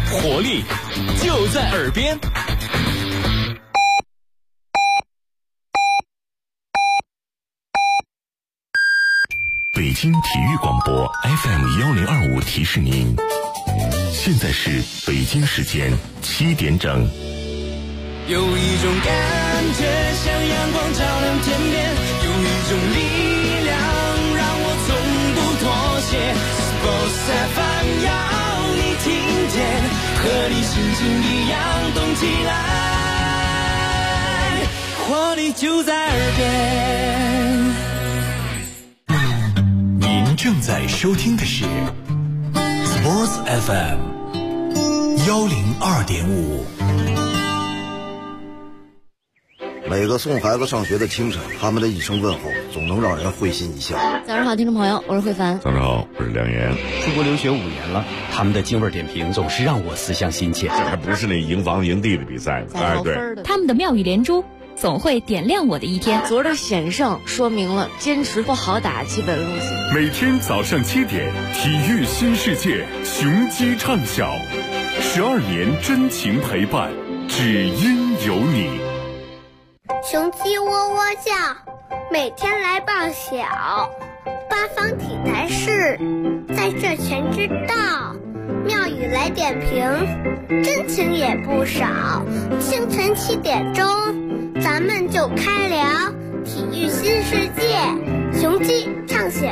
活力就在耳边。 北京体育广播 FM1025提示您，现在是北京时间7点整。 有一种感觉像阳光照亮天边，有一种力量让我从不妥协。Sports FM 要你听见，和你心情一样动起来，活力就在耳边。 您正在收听的是 Sports FM 102.5。 每个送孩子上学的清晨，他们的一声问候总能让人会心一笑。 早上好，听众朋友，我是慧凡。 早上好，我是梁岩。 出国留学5年了，他们的京味点评总是让我思乡心切。 这还不是那营房营地的比赛， 哎，对， 他们的妙语连珠总会点亮我的一天。 昨儿的险胜说明了坚持不好打基本路线。 每天早上7点，体育新世界，雄鸡唱晓，12年真情陪伴，只因有你。 雄鸡喔喔叫，每天来报晓。八方体坛事，在这全知道。妙语来点评，真情也不少。清晨7点钟，咱们就开聊体育新世界，雄鸡唱晓。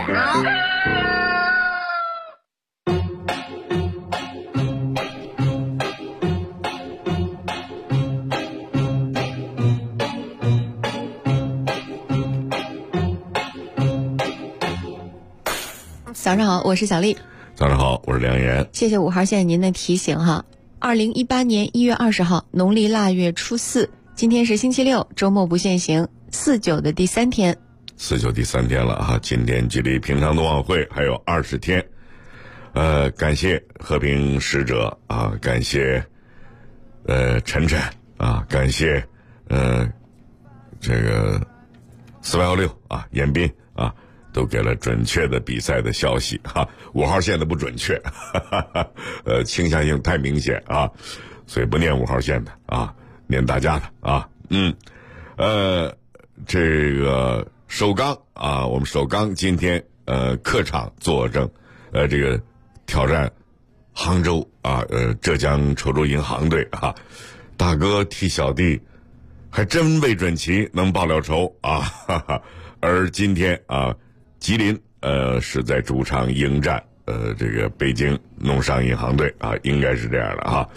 早上好，我是小丽。 早上好，我是梁岩。 谢谢5号线您的提醒哈。2018年1月20号，农历腊月初4，今天是星期六，周末不限行，49的第3天。 49第3天了啊！今天距离平常冬奥会还有20天。感谢和平使者啊，感谢晨晨啊，感谢这个4816啊，严斌啊。都给了准确的比赛的消息哈，5号线的不准确，倾向性太明显啊，所以不念5号线的啊，念大家的啊，这个首钢啊，我们首钢今天客场作证，这个挑战杭州啊，浙江稠州银行队啊，大哥替小弟还真未准其能报了仇啊，哈哈，而今天啊。吉林是在主场迎战这个北京农商银行队啊，应该是这样的啊，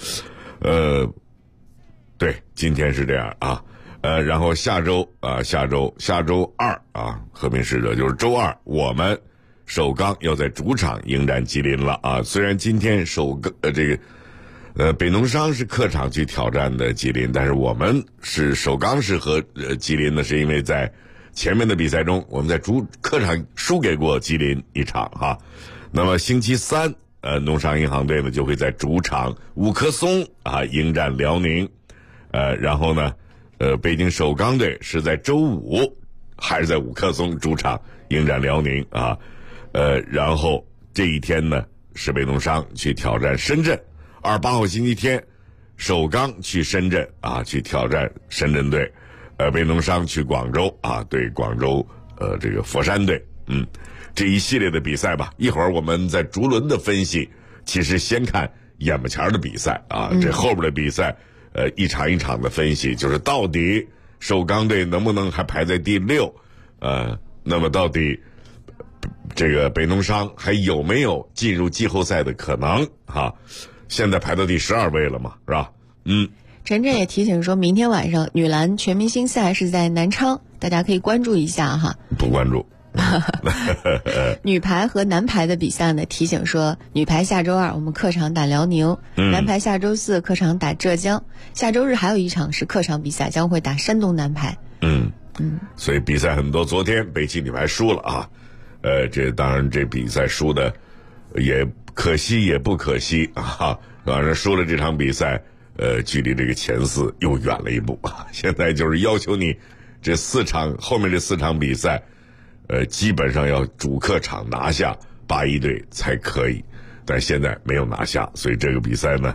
对，今天是这样啊，然后下周2啊，和平使者就是周2，我们首钢要在主场迎战吉林了啊。虽然今天这个北农商是客场去挑战的吉林，但是我们是首钢是和吉林呢，是因为在前面的比赛中，我们在客场输给过吉林一场哈。那么星期3，农商银行队呢就会在主场五棵松啊迎战辽宁，然后呢，北京首钢队是在周5还是在五棵松主场迎战辽宁啊，然后这一天呢是北农商去挑战深圳，28号星期天，首钢去深圳啊去挑战深圳队。北农商去广州啊，对广州这个佛山队，这一系列的比赛吧，一会儿我们在逐轮的分析，其实先看眼巴前的比赛啊，这后边的比赛一场一场的分析，就是到底首钢队能不能还排在第6，那么到底这个北农商还有没有进入季后赛的可能哈？现在排到第12位了嘛，是吧？ 晨晨也提醒说，明天晚上女篮全明星赛是在南昌，大家可以关注一下哈。 不关注。 女排和男排的比赛呢，提醒说，女排下周2我们客场打辽宁，男排下周4客场打浙江，下周日还有一场是客场比赛，将会打山东男排。 所以比赛很多，昨天北汽女排输了啊，这当然这比赛输的也可惜也不可惜啊，反正输了这场比赛。距离这个前4又远了一步啊！现在就是要求你这后面这4场比赛，基本上要主客场拿下81队才可以，但现在没有拿下，所以这个比赛呢，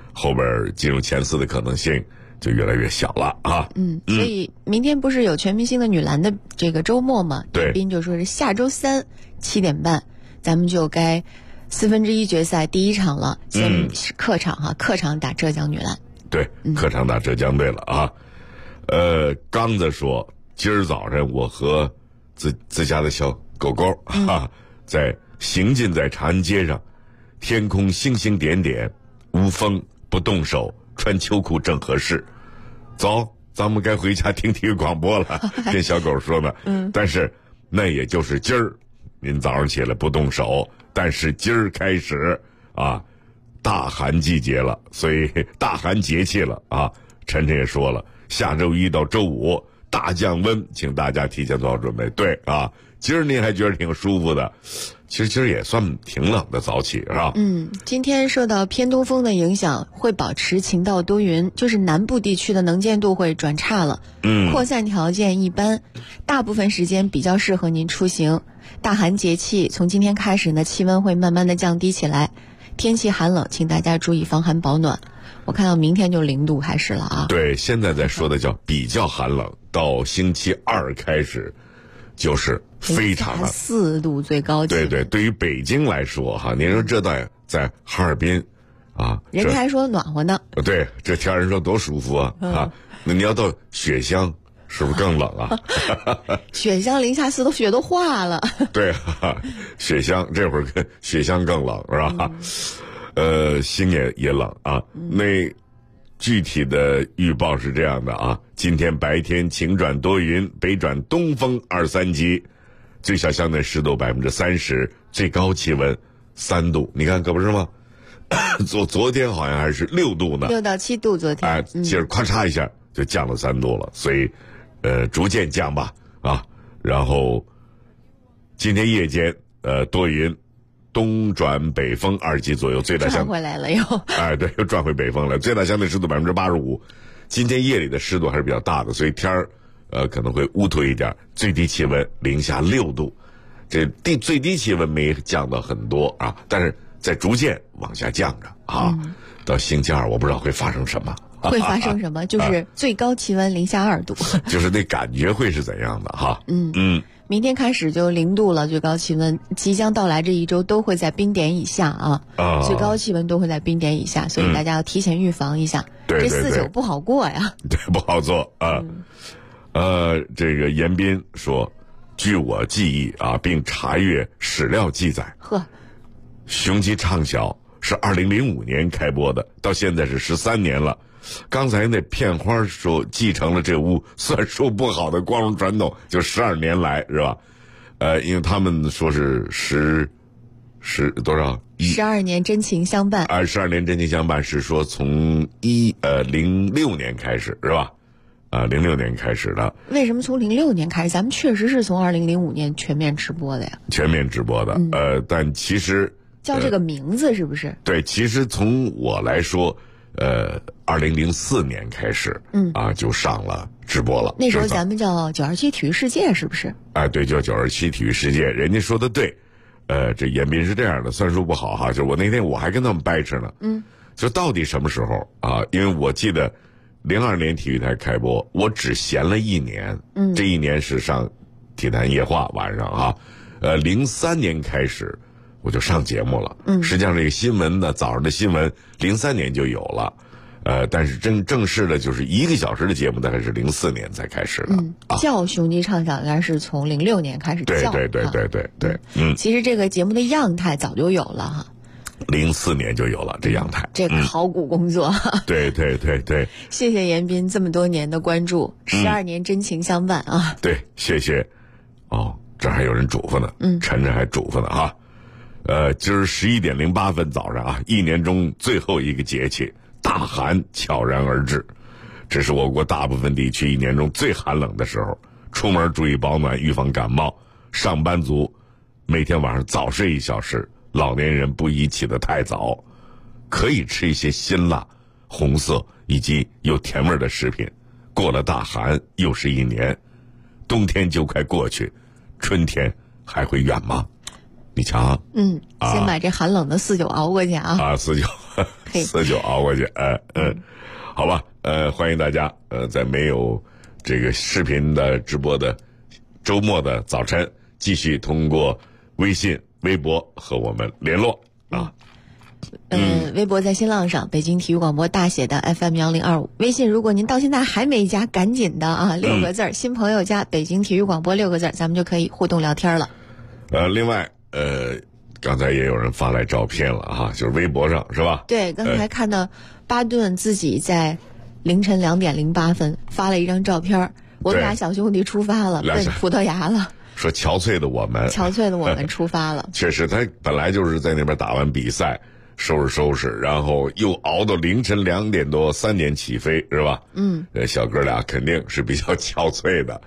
后边进入前4的可能性就越来越小了啊。 所以明天不是有全明星的女篮的这个周末吗？ 对， 斌就说是下周3 7点半，咱们就该1/4决赛第一场了，先是客场客场打浙江女篮。 对，客场打浙江队了啊。刚子说，今儿早上我和自家的小狗狗在行进在长安街上，天空星星点点，无风不动手，穿秋裤正合适。走，咱们该回家听体育广播了。跟小狗说呢，但是那也就是今儿，您早上起来不动手，但是今儿开始啊，大寒季节了，所以大寒节气了啊。晨晨也说了，下周1到周5大降温，请大家提前做好准备。对啊，今儿您还觉得挺舒服的，其实今儿也算挺冷的早起，是吧？ 今天受到偏东风的影响，会保持晴到多云，就是南部地区的能见度会转差了，扩散条件一般，大部分时间比较适合您出行。大寒节气从今天开始呢，气温会慢慢的降低起来，天气寒冷，请大家注意防寒保暖。我看到明天就0度开始了啊。 对，现在在说的叫比较寒冷，到星期2开始就是非常冷 ，4度最高气温。 对，对于北京来说您说这在哈尔滨啊， 人家还说暖和呢。 对，这天人说多舒服啊那你要到雪乡是不是更冷啊？ 雪乡零下4度，雪都化了。 对，雪乡这会儿跟雪乡更冷是吧？心也冷啊。那具体的预报是这样的啊，今天白天晴转多云，北转东风2、3级，最小相对湿度30%，最高气温3度。你看可不是吗？昨天好像还是6度呢 ，6到7度昨天。 接着咔嚓一下就降了3度了，所以逐渐降吧啊。然后今天夜间多云，东转北风2级左右，最大相转回来了又。 对，又转回北风了，最大相对湿度85%。今天夜里的湿度还是比较大的，所以天儿可能会乌涂一点，最低气温零下6度。这最低气温没降到很多啊，但是在逐渐往下降着啊。到星期2我不知道会发生什么。 会发生什么？就是最高气温零下2度。 就是那感觉会是怎样的哈？ 明天开始就0度了，最高气温即将到来这一周都会在冰点以下啊。最高气温都会在冰点以下，所以大家要提前预防一下。 对， 这49不好过呀。 对，不好做啊。这个严斌说，据我记忆啊，并查阅史料记载，雄鸡唱晓是2005年开播的，到现在是13年了。刚才那片花说继承了这屋算术不好的光荣传统，就12年来是吧？因为他们说是多少 ？12年真情相伴。 12年真情相伴是说从06年开始是吧？06年开始的。 为什么从06年开始？咱们确实是从2005年全面直播的呀。 全面直播的，但其实叫这个名字是不是？ 对，其实从我来说，2004年开始，就上了直播了。 那时候咱们叫927体育世界，是不是？ 对，叫927体育世界。人家说的对，这严斌是这样的，算术不好哈，就是我那天我还跟他们掰扯呢，就到底什么时候啊？因为我记得02年体育台开播，我只闲了1年，这1年是上体坛夜话晚上啊，03年开始。我就上节目了，实际上这个新闻呢，早上的新闻03年就有了，但是正式的就是1个小时的节目，大概是04年才开始的。 叫雄鸡唱晓应该是从06年开始叫。 对， 其实这个节目的样态早就有了哈。 04年就有了这样态， 这考古工作。 对。 谢谢严斌这么多年的关注，12年真情相伴啊。 对，谢谢。这还有人嘱咐呢，晨晨还嘱咐呢哈。今儿11点08分早上啊，1年中最后一个节气大寒悄然而至，这是我国大部分地区1年中最寒冷的时候，出门注意保暖，预防感冒。上班族每天晚上早睡1小时，老年人不宜起得太早，可以吃一些辛辣、红色以及有甜味的食品。过了大寒又是1年，冬天就快过去，春天还会远吗？你瞧， 先把这寒冷的49熬过去啊！ 49 4就熬过去，好吧，欢迎大家，在没有这个视频的直播的周末的早晨，继续通过微信、微博和我们联络啊。 微博在新浪上，北京体育广播大写的 FM1025。微信如果您到现在还没加，赶紧的啊，6个字，新朋友加北京体育广播6个字，咱们就可以互动聊天了。 另外刚才也有人发来照片了哈，就是微博上是吧？ 对，刚才看到巴顿自己在凌晨2点08分发了一张照片，我们俩小兄弟出发了，奔葡萄牙了。 说憔悴的我们出发了。确实，他本来就是在那边打完比赛，收拾，然后又熬到凌晨2点多3点起飞，是吧？小哥俩肯定是比较憔悴的。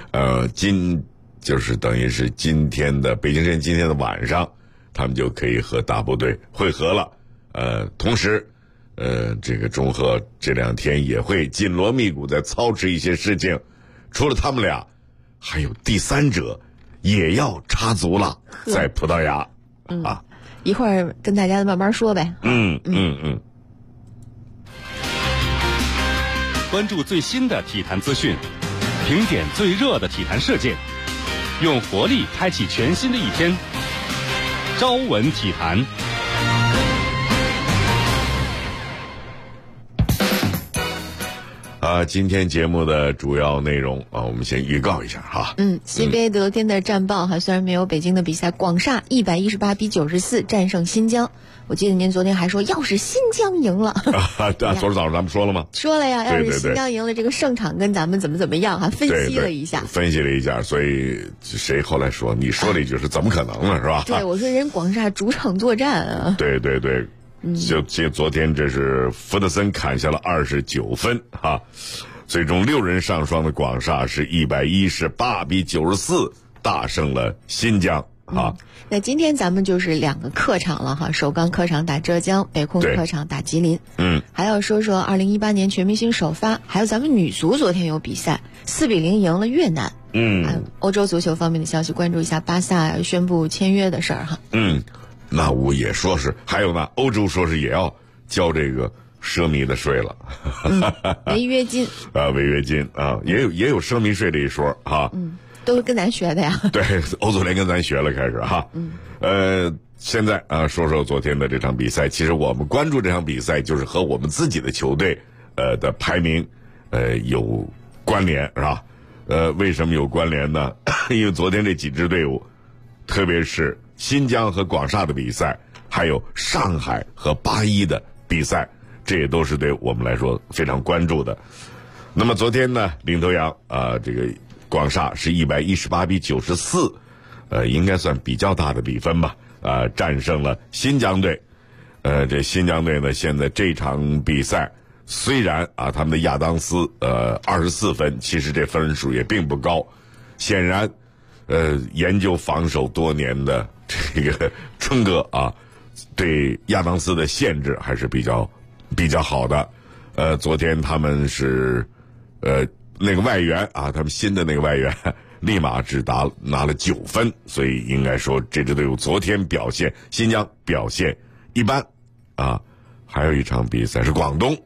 就是等于是今天的北京时间今天的晚上，他们就可以和大部队会合了。同时，这个中赫这2天也会紧锣密鼓在操持一些事情。除了他们俩，还有第3者也要插足了，在葡萄牙。 一会儿跟大家慢慢说呗。 关注最新的体坛资讯，评点最热的体坛事件，用活力开启全新的一天。朝闻体坛。 今天节目的主要内容我们先预告一下哈。 CBA 昨天的战报虽然没有北京的比赛，广厦118比94战胜新疆。我记得您昨天还说，要是新疆赢了， 昨天早上咱们说了吗？ 说了呀，要是新疆赢了，这个胜场跟咱们怎么样，还分析了一下。 分析了一下，所以谁后来说你说了一句是怎么可能呢，是吧？ 对，我说人广厦主场作战啊。 对。就昨天这是福德森砍下了29分哈，最终6人上双的广厦是118比94大胜了新疆啊。 那今天咱们就是2个客场了哈，首钢客场打浙江，北控客场打吉林。还要说2018年全明星首发，还有咱们女足昨天有比赛，4比0赢了越南。欧洲足球方面的消息，关注一下巴萨宣布签约的事儿哈。 那我也说是，还有呢，欧洲说是也要交这个奢靡的税了， 违约金违约金也有奢靡税这一说哈。 都是跟咱学的呀。 对，欧足联跟咱学了，开始哈。现在说昨天的这场比赛，其实我们关注这场比赛就是和我们自己的球队的排名有关联，是吧？为什么有关联呢？因为昨天这几支队伍，特别是新疆和广厦的比赛，还有上海和81的比赛，这也都是对我们来说非常关注的。那么昨天呢，领头羊这个广厦是118比94，应该算比较大的比分吧，战胜了新疆队。这新疆队呢，现在这场比赛虽然他们的亚当斯24分，其实这分数也并不高，显然研究防守多年的这个春哥对亚当斯的限制还是比较好的。昨天他们是那个外援他们新的那个外援立马只拿了9分，所以应该说这支队伍昨天表现，新疆表现一般还有一场比赛是广东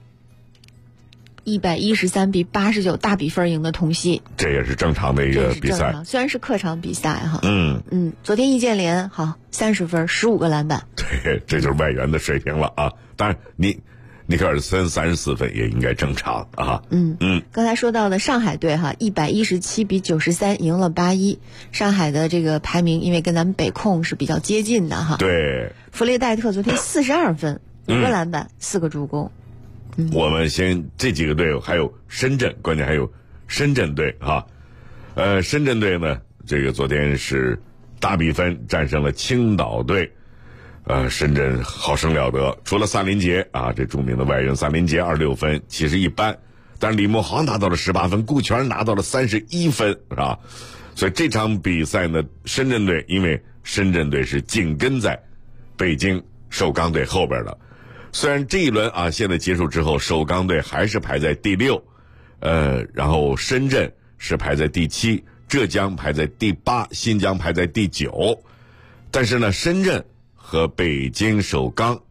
113比89大比分赢的同曦， 这也是正常的一个比赛， 虽然是客场比赛哈。昨天易建联好30分15个篮板， 对，这就是外援的水平了当然尼克尔森34分也应该正常刚才说到的上海队117比93赢了81，上海的这个排名因为跟咱们北控是比较接近的哈。 对， 弗列代特昨天42分5个篮板4个助攻。 我们先这几个队伍还有深圳，关键还有深圳队深圳队呢，这个昨天是大比分战胜了青岛队。深圳好生了得，除了萨林杰这著名的外援萨林杰26分，其实一般，但是李慕豪拿到了18分，顾全拿到了31分，是吧？所以这场比赛呢，深圳队因为深圳队是紧跟在北京首钢队后边的，虽然这一轮现在结束之后，首钢队还是排在第6，然后深圳是排在第7，浙江排在第8，新疆排在第9，但是呢，深圳和北京首钢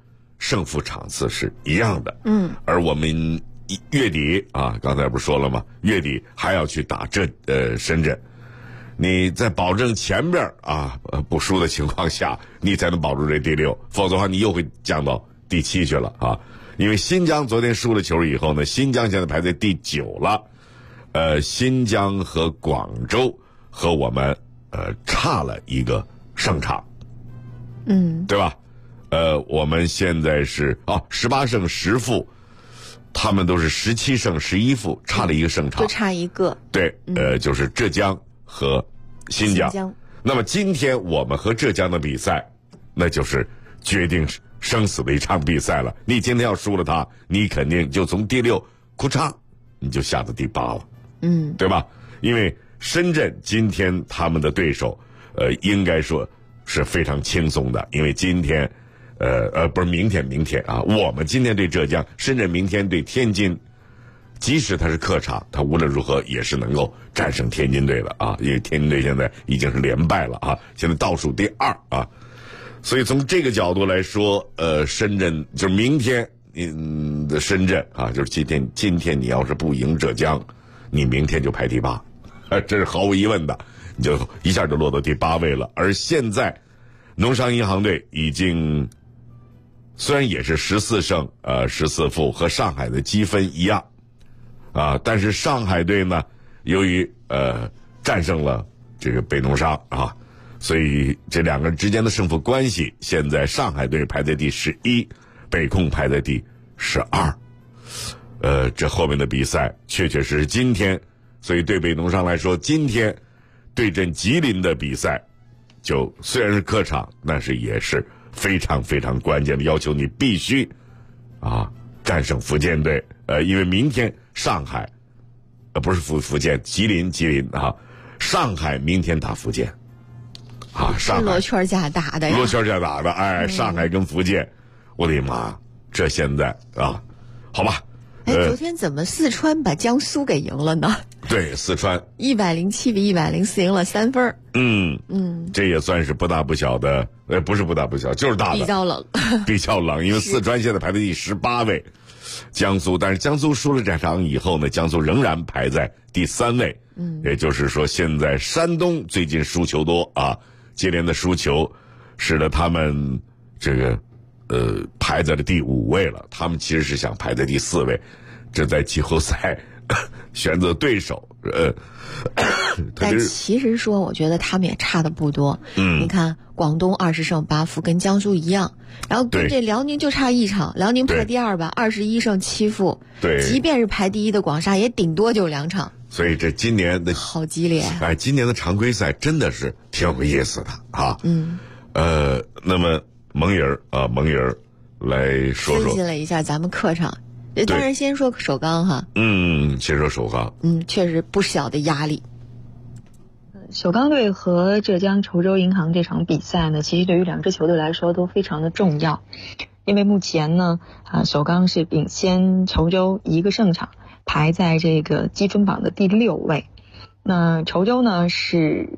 胜负场次是一样的。而我们月底啊，刚才不是说了吗？月底还要去打深圳。你在保证前边啊不输的情况下，你才能保住这第6，否则的话你又会降到第7去了啊。因为新疆昨天输了球以后呢，新疆现在排在第9了。新疆和广州和我们差了一个胜场，对吧？我们现在是18胜10负，他们都是17胜11负，差了一个胜场， 就差一个。 对，就是浙江和新疆。那么今天我们和浙江的比赛，那就是决定生死的一场比赛了。你今天要输了他，你肯定就从第6咔嚓你就下到第8了，对吧？因为深圳今天他们的对手应该说是非常轻松的，因为今天不是明天啊，我们今天对浙江，深圳明天对天津，即使他是客场，他无论如何也是能够战胜天津队的啊，因为天津队现在已经是连败了啊，现在倒数第2啊，所以从这个角度来说，深圳就是明天的深圳啊，就是今天你要是不赢浙江，你明天就排第8，这是毫无疑问的，你就一下就落到第8位了。而现在农商银行队已经虽然也是14胜14负，和上海的积分一样啊，但是上海队呢，由于战胜了这个北农商啊，所以这两个人之间的胜负关系，现在上海队排在第11，北控排在第12。这后面的比赛确实今天，所以对北农商来说，今天对阵吉林的比赛，就虽然是客场，但是也是非常非常关键的，要求你必须战胜福建队。因为明天上海不是福建，吉林啊，上海明天打福建啊，上海罗圈架打的呀， 罗圈架打的，上海跟福建，我的妈，这现在好吧。 昨天怎么四川把江苏给赢了呢？ 对，四川 107比104赢了3分。 这也算是不大不小的，不是不大不小，就是大的，比较冷，因为四川现在排在第18位，但是江苏输了这场以后呢，江苏仍然排在第3位。也就是说，现在山东最近输球多啊，接连的输球，使得他们这个排在了第5位了。他们其实是想排在第4位，这在季后赛选择对手。 但其实说，我觉得他们也差的不多。你看广东20胜8负，跟江苏一样，然后跟这辽宁就差1场，辽宁排第2吧，21胜7负。 对， 即便是排第1的广厦，也顶多就2场。 所以这今年的好激烈。 今年的常规赛真的是挺有意思的啊。那么蒙人来说分析了一下咱们客场，当然先说首钢哈。 先说首钢。 确实不小的压力。 首钢队和浙江稠州银行这场比赛呢，其实对于两支球队来说都非常的重要，因为目前呢，首钢是领先稠州1个胜场，排在这个积分榜的第6位。那稠州呢是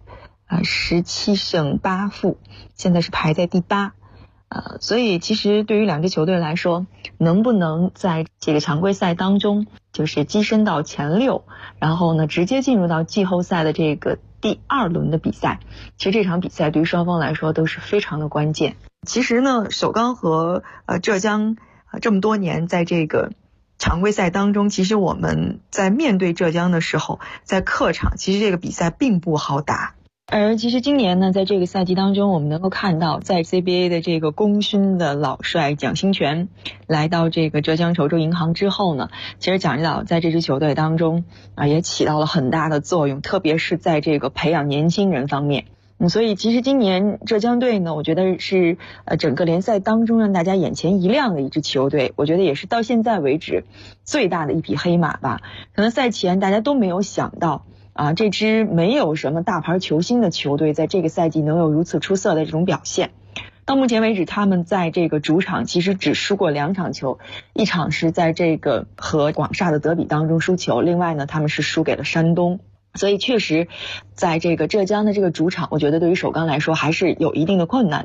17胜8负，现在是排在第8。所以其实对于两支球队来说，能不能在这个常规赛当中就是跻身到前6，然后呢直接进入到季后赛的这个第2轮的比赛，其实这场比赛对于双方来说都是非常的关键。其实呢，首钢和浙江这么多年在这个常规赛当中，其实我们在面对浙江的时候，在客场其实这个比赛并不好打。而其实今年呢，在这个赛季当中，我们能够看到，在 CBA 的这个功勋的老帅蒋兴权来到这个浙江稠州银行之后呢，其实蒋指导在这支球队当中也起到了很大的作用，特别是在这个培养年轻人方面。所以其实今年浙江队呢，我觉得是整个联赛当中让大家眼前一亮的一支球队，我觉得也是到现在为止最大的一匹黑马吧。可能赛前大家都没有想到这支没有什么大牌球星的球队在这个赛季能有如此出色的这种表现。到目前为止，他们在这个主场其实只输过2场球，一场是在这个和广厦的德比当中输球，另外呢他们是输给了山东。所以确实在这个浙江的这个主场，我觉得对于首钢来说还是有一定的困难的。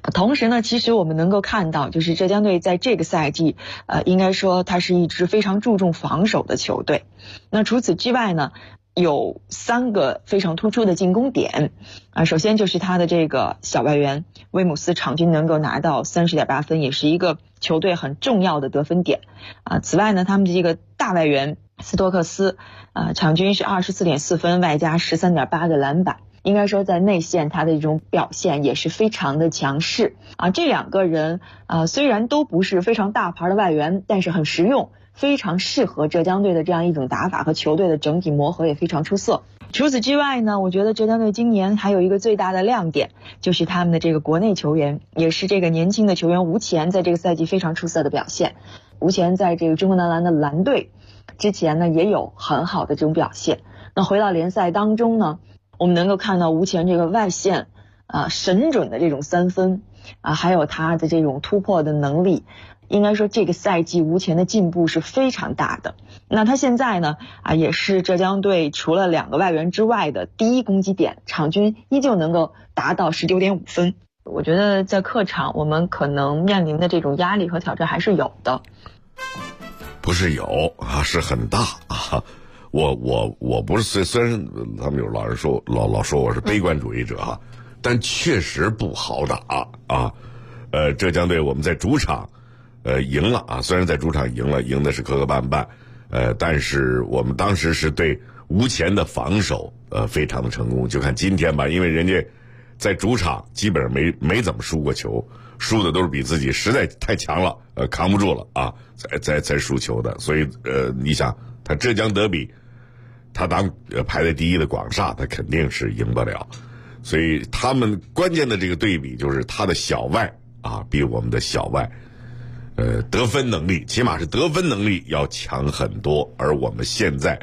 同时呢，其实我们能够看到，就是浙江队在这个赛季，应该说它是一支非常注重防守的球队。那除此之外呢，有3个非常突出的进攻点首先就是他的这个小外援威姆斯场均能够拿到30.8分，也是一个球队很重要的得分点此外呢，他们这个大外援斯托克斯场均是24.4分，外加13.8个篮板。应该说在内线他的一种表现也是非常的强势这2个人虽然都不是非常大牌的外援，但是很实用，非常适合浙江队的这样一种打法，和球队的整体磨合也非常出色。除此之外呢，我觉得浙江队今年还有一个最大的亮点，就是他们的这个国内球员，也是这个年轻的球员吴前在这个赛季非常出色的表现。吴前在这个中国男篮的蓝队之前呢也有很好的这种表现。那回到联赛当中呢，我们能够看到吴前这个外线神准的这种3分还有他的这种突破的能力，应该说这个赛季吴前的进步是非常大的。那他现在呢也是浙江队除了2个外援之外的第一攻击点，场均依旧能够达到19.5分。我觉得在客场我们可能面临的这种压力和挑战还是有的。 不是有是很大我不是虽然他们有老人说老说我是悲观主义者但确实不好打浙江队我们在主场赢了虽然在主场赢的是磕磕绊绊但是我们当时是对吴前的防守非常的成功。就看今天吧，因为人家在主场基本上没怎么输过球，输的都是比自己实在太强了扛不住了才输球的。所以你想他浙江德比，他当排在第一的广厦，他肯定是赢不了。所以他们关键的这个对比就是他的小外比我们的小外得分能力，起码是得分能力要强很多。而我们现在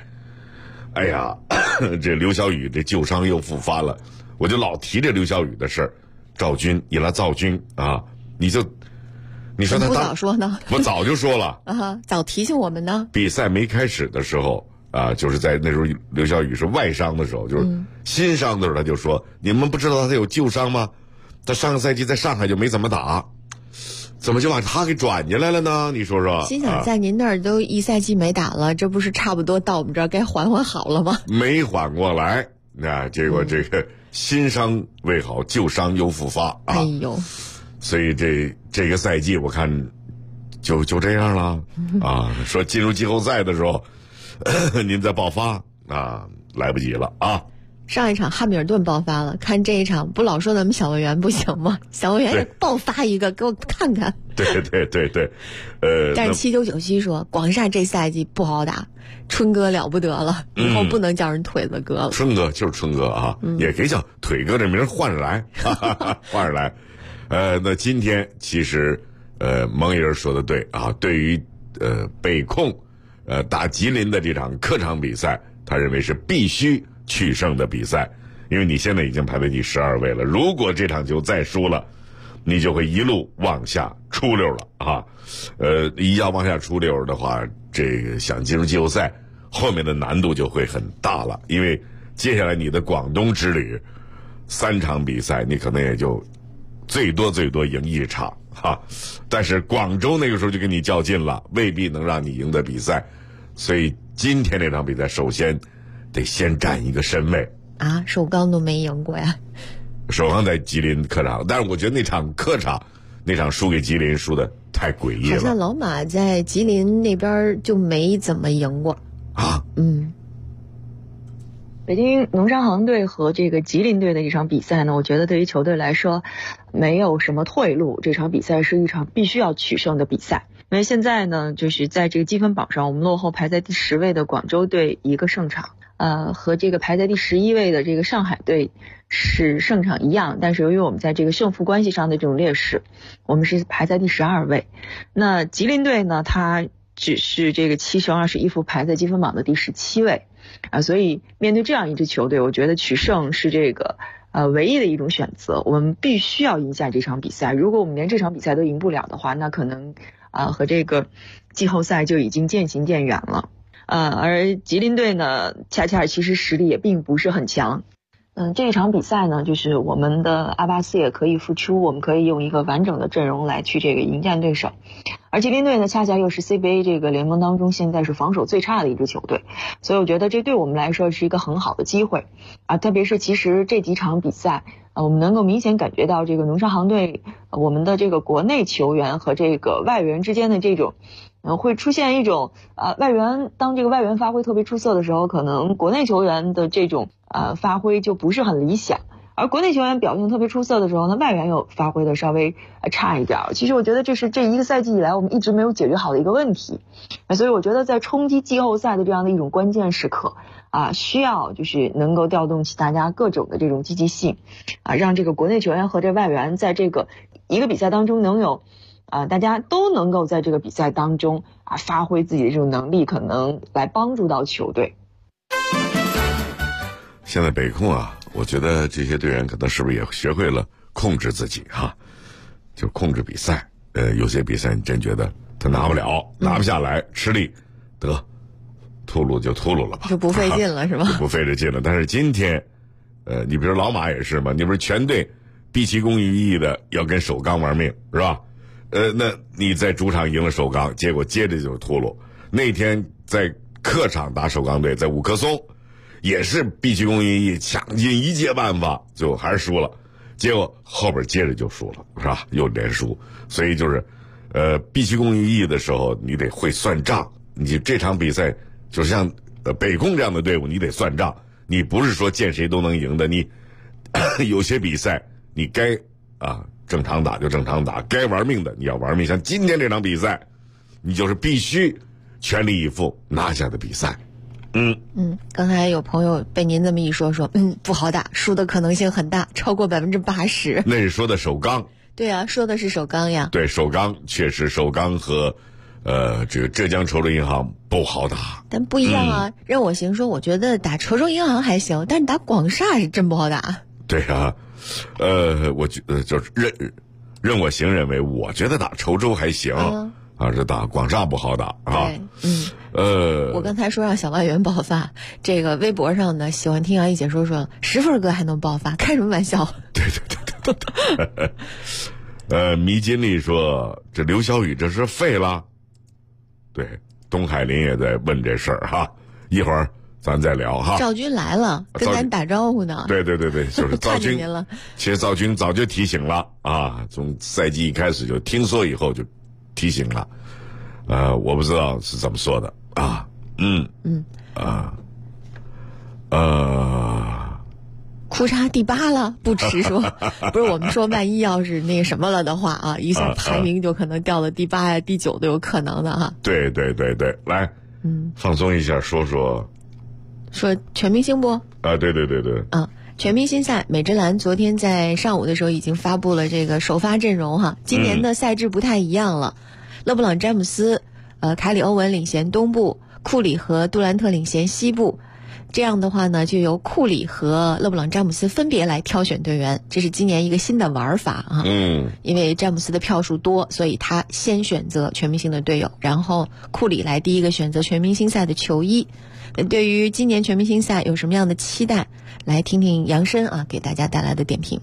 这刘晓宇这旧伤又复发了，我就老提这刘晓宇的事儿。赵军伊拉赵军你说他不早说呢？ 我早就说了早提醒我们呢。 比赛没开始的时候就是在那时候刘晓宇是外伤的时候，就是新伤的时候，他就说你们不知道他有旧伤吗？他上个赛季在上海就没怎么打，怎么就把他给转进来了呢？你说说。 心想在您那儿都1赛季没打了，这不是差不多到我们这儿该缓缓好了吗？ 没缓过来结果这个新伤未好，旧伤又复发哎呦， 所以这个赛季我看就这样了说进入季后赛的时候您再爆发来不及了上一场汉密尔顿爆发了，看这一场不老说咱们小外援不行吗？小外援也爆发一个给我看看。 对但是7997说广厦这赛季不好打，春哥了不得了，以后不能叫人腿子哥了。 春哥就是春哥也可以叫腿哥这名换着来换着来。那今天其实蒙爷说的对对于北控打吉林的这场客场比赛，他认为是必须取胜的比赛，因为你现在已经排在第12位了，如果这场球再输了，你就会一路往下出溜了一要往下出溜的话，这个想进入季后赛后面的难度就会很大了。因为接下来你的广东之旅3场比赛，你可能也就最多赢1场但是广州那个时候就跟你较劲了，未必能让你赢得比赛。所以今天这场比赛首先得先占一个身位首钢都没赢过呀。 首钢在吉林客场，但是我觉得那场客场那场输给吉林输的太诡异了。 好像老马在吉林那边就没怎么赢过北京农商行队和这个吉林队的这场比赛呢，我觉得对于球队来说没有什么退路，这场比赛是一场必须要取胜的比赛。因为现在呢，就是在这个积分榜上，我们落后排在第10位的广州队1个胜场，和这个排在第11位的这个上海队是胜场一样，但是由于我们在这个胜负关系上的这种劣势，我们是排在第12位。那吉林队呢，他只是这个7胜21负排在积分榜的第17位所以面对这样一支球队，我觉得取胜是这个唯一的一种选择。我们必须要赢下这场比赛，如果我们连这场比赛都赢不了的话，那可能和这个季后赛就已经渐行渐远了而吉林队呢，恰恰其实实力也并不是很强。 这一场比赛呢，就是我们的阿巴斯也可以复出，我们可以用一个完整的阵容来去这个迎战对手。而吉林队呢，恰恰又是 CBA 这个联盟当中现在是防守最差的一支球队，所以我觉得这对我们来说是一个很好的机会啊。特别是其实这几场比赛，我们能够明显感觉到这个农商行队，我们的这个国内球员和这个外援之间的这种。会出现一种当这个外援发挥特别出色的时候，可能国内球员的这种发挥就不是很理想，而国内球员表现特别出色的时候呢，外援又发挥的稍微差一点。其实我觉得这是这一个赛季以来我们一直没有解决好的一个问题，所以我觉得在冲击季后赛的这样的一种关键时刻需要就是能够调动起大家各种的这种积极性让这个国内球员和这外援在这个一个比赛当中能有大家都能够在这个比赛当中发挥自己的这种能力，可能来帮助到球队。 现在北控我觉得这些队员可能是不是也学会了控制自己就控制比赛。有些比赛你真觉得他拿不了，拿不下来，吃力得秃噜就秃噜了吧， 就不费劲了是吧？ 就不费这劲了。但是今天，你比如老马也是嘛，你不是全队毕其功于一役的要跟首钢玩命是吧？那你在主场赢了首钢，结果接着就是秃噜。那天在客场打首钢队，在五棵松，也是毕其功于一役，想尽一切办法，最后还是输了。结果后边接着就输了，是吧？又连输。所以就是，毕其功于一役的时候，你得会算账。你这场比赛，就像北控这样的队伍，你得算账。你不是说见谁都能赢的，你有些比赛你该正常打就正常打，该玩命的你要玩命。像今天这场比赛，你就是必须全力以赴拿下的比赛。 刚才有朋友被您这么一说不好打，输的可能性很大，超过80%。 那是说的首钢。 对啊，说的是首钢呀。 对，首钢确实，首钢和这个浙江稠州银行不好打。 但不一样任我行说，我觉得打稠州银行还行，但是打广厦是真不好打。 对我觉得就是任我行认为，我觉得打稠州还行这打广厦不好打我刚才说让小外援爆发，这个微博上呢喜欢听杨一姐说10分哥还能爆发，开什么玩笑？ 对。迷金丽说这刘晓宇这是废了。对，东海林也在问这事儿一会儿咱再聊赵军来了，跟咱打招呼呢。 对，就是赵军了。其实赵军早就提醒了从赛季一开始就听说以后就提醒了。我不知道是怎么说的库查第8了，不迟说。不是我们说，万一要是那个什么了的话一下排名就可能掉到第8呀、第9都有可能的对，来，放松一下，说全明星不？ 对。 全明星赛，美职篮昨天在上午的时候已经发布了这个首发阵容今年的赛制不太一样了。勒布朗詹姆斯、凯里欧文领衔东部，库里和杜兰特领衔西部。这样的话呢，就由库里和勒布朗詹姆斯分别来挑选队员，这是今年一个新的玩法因为詹姆斯的票数多，所以他先选择全明星的队友，然后库里来第一个选择全明星赛的球衣。对于今年全明星赛有什么样的期待？来听听杨申给大家带来的点评。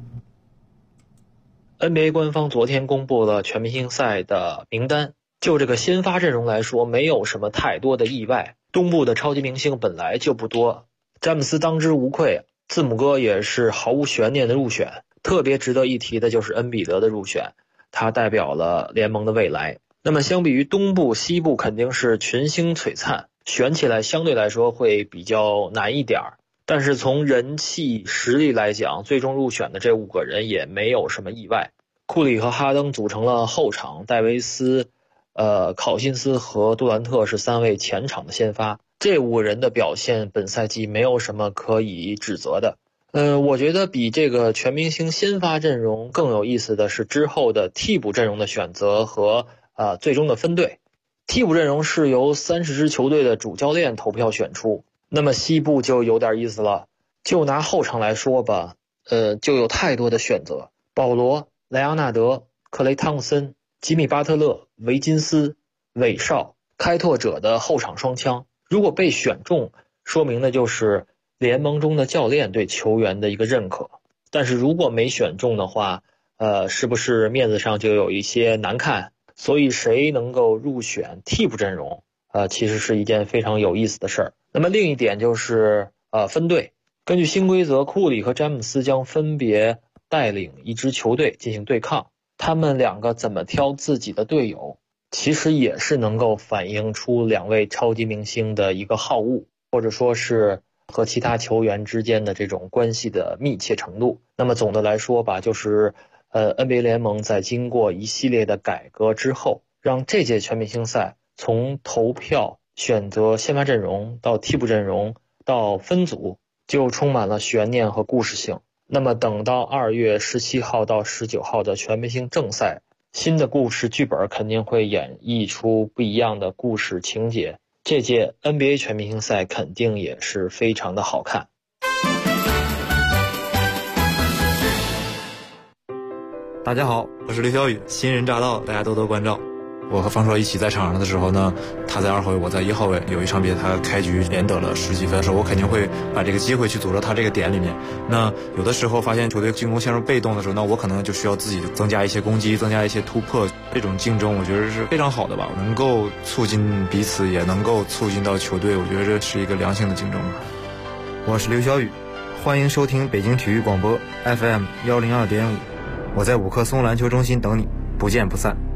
NBA 官方昨天公布了全明星赛的名单，就这个先发阵容来说，没有什么太多的意外。东部的超级明星本来就不多，詹姆斯当之无愧，字母哥也是毫无悬念的入选。特别值得一提的就是恩比德的入选，他代表了联盟的未来。那么相比于东部，西部肯定是群星璀璨，选起来相对来说会比较难一点。但是从人气实力来讲，最终入选的这5个人也没有什么意外。库里和哈登组成了后场，戴维斯、考辛斯和杜兰特是3位前场的先发。这5个人的表现本赛季没有什么可以指责的。我觉得比这个全明星先发阵容更有意思的是之后的替补阵容的选择和最终的分队。替补阵容是由30支球队的主教练投票选出。那么西部就有点意思了，就拿后场来说吧，就有太多的选择。保罗、莱昂纳德、克雷汤普森、吉米巴特勒、维金斯、韦少、开拓者的后场双枪，如果被选中，说明的就是联盟中的教练对球员的一个认可。但是如果没选中的话，是不是面子上就有一些难看？所以谁能够入选替补阵容，其实是一件非常有意思的事儿。那么另一点就是分队。根据新规则，库里和詹姆斯将分别带领一支球队进行对抗。他们两个怎么挑自己的队友，其实也是能够反映出两位超级明星的一个好恶，或者说是和其他球员之间的这种关系的密切程度。那么总的来说吧，就是NBA 联盟在经过一系列的改革之后，让这届全明星赛从投票选择先发阵容到替补阵容到分组，就充满了悬念和故事性。那么等到2月17号到19号的全明星正赛，新的故事剧本肯定会演绎出不一样的故事情节。这届 NBA 全明星赛肯定也是非常的好看。 大家好，我是刘晓宇，新人驾到，大家多多关照。我和方硕一起在场上的时候呢，他在2号位，我在1号位。有一场比赛他开局连得了10几分的时候，我肯定会把这个机会去组织他这个点里面。那有的时候发现球队进攻陷入被动的时候，那我可能就需要自己增加一些攻击，增加一些突破。这种竞争我觉得是非常好的吧，能够促进彼此，也能够促进到球队，我觉得这是一个良性的竞争吧。我是刘晓宇，欢迎收听北京体育广播 FM 102.5，我在五棵松篮球中心等你，不见不散。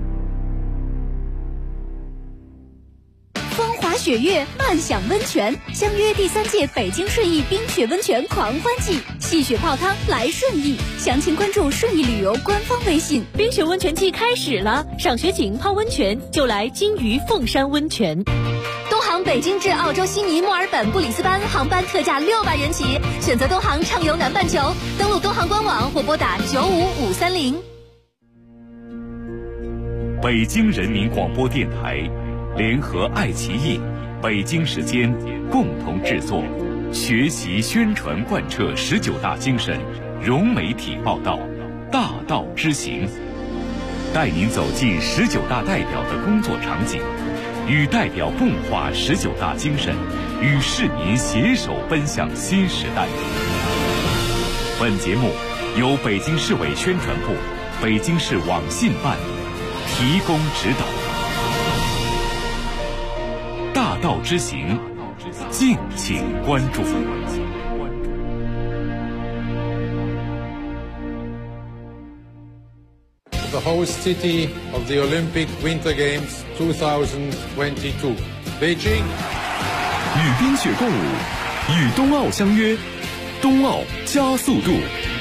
雪月漫享温泉，相约第3届北京顺义冰雪温泉狂欢季，戏雪泡汤来顺义，详情关注顺义旅游官方微信。 冰雪温泉季开始了，赏雪景泡温泉就来金鱼凤山温泉。 东航北京至澳洲悉尼、墨尔本、布里斯班航班特价600元起，选择东航畅游南半球，登录东航官网或拨打95530。 北京人民广播电台联合爱奇艺、北京时间共同制作，学习宣传贯彻19大精神，融媒体报道，大道之行，带您走进19大代表的工作场景，与代表共话19大精神，与市民携手奔向新时代。本节目由北京市委宣传部、北京市网信办提供指导。大道之行，敬请关注。 The host city of the Olympic Winter Games 2022, Beijing。 与冰雪共舞，与冬奥相约，冬奥加速度。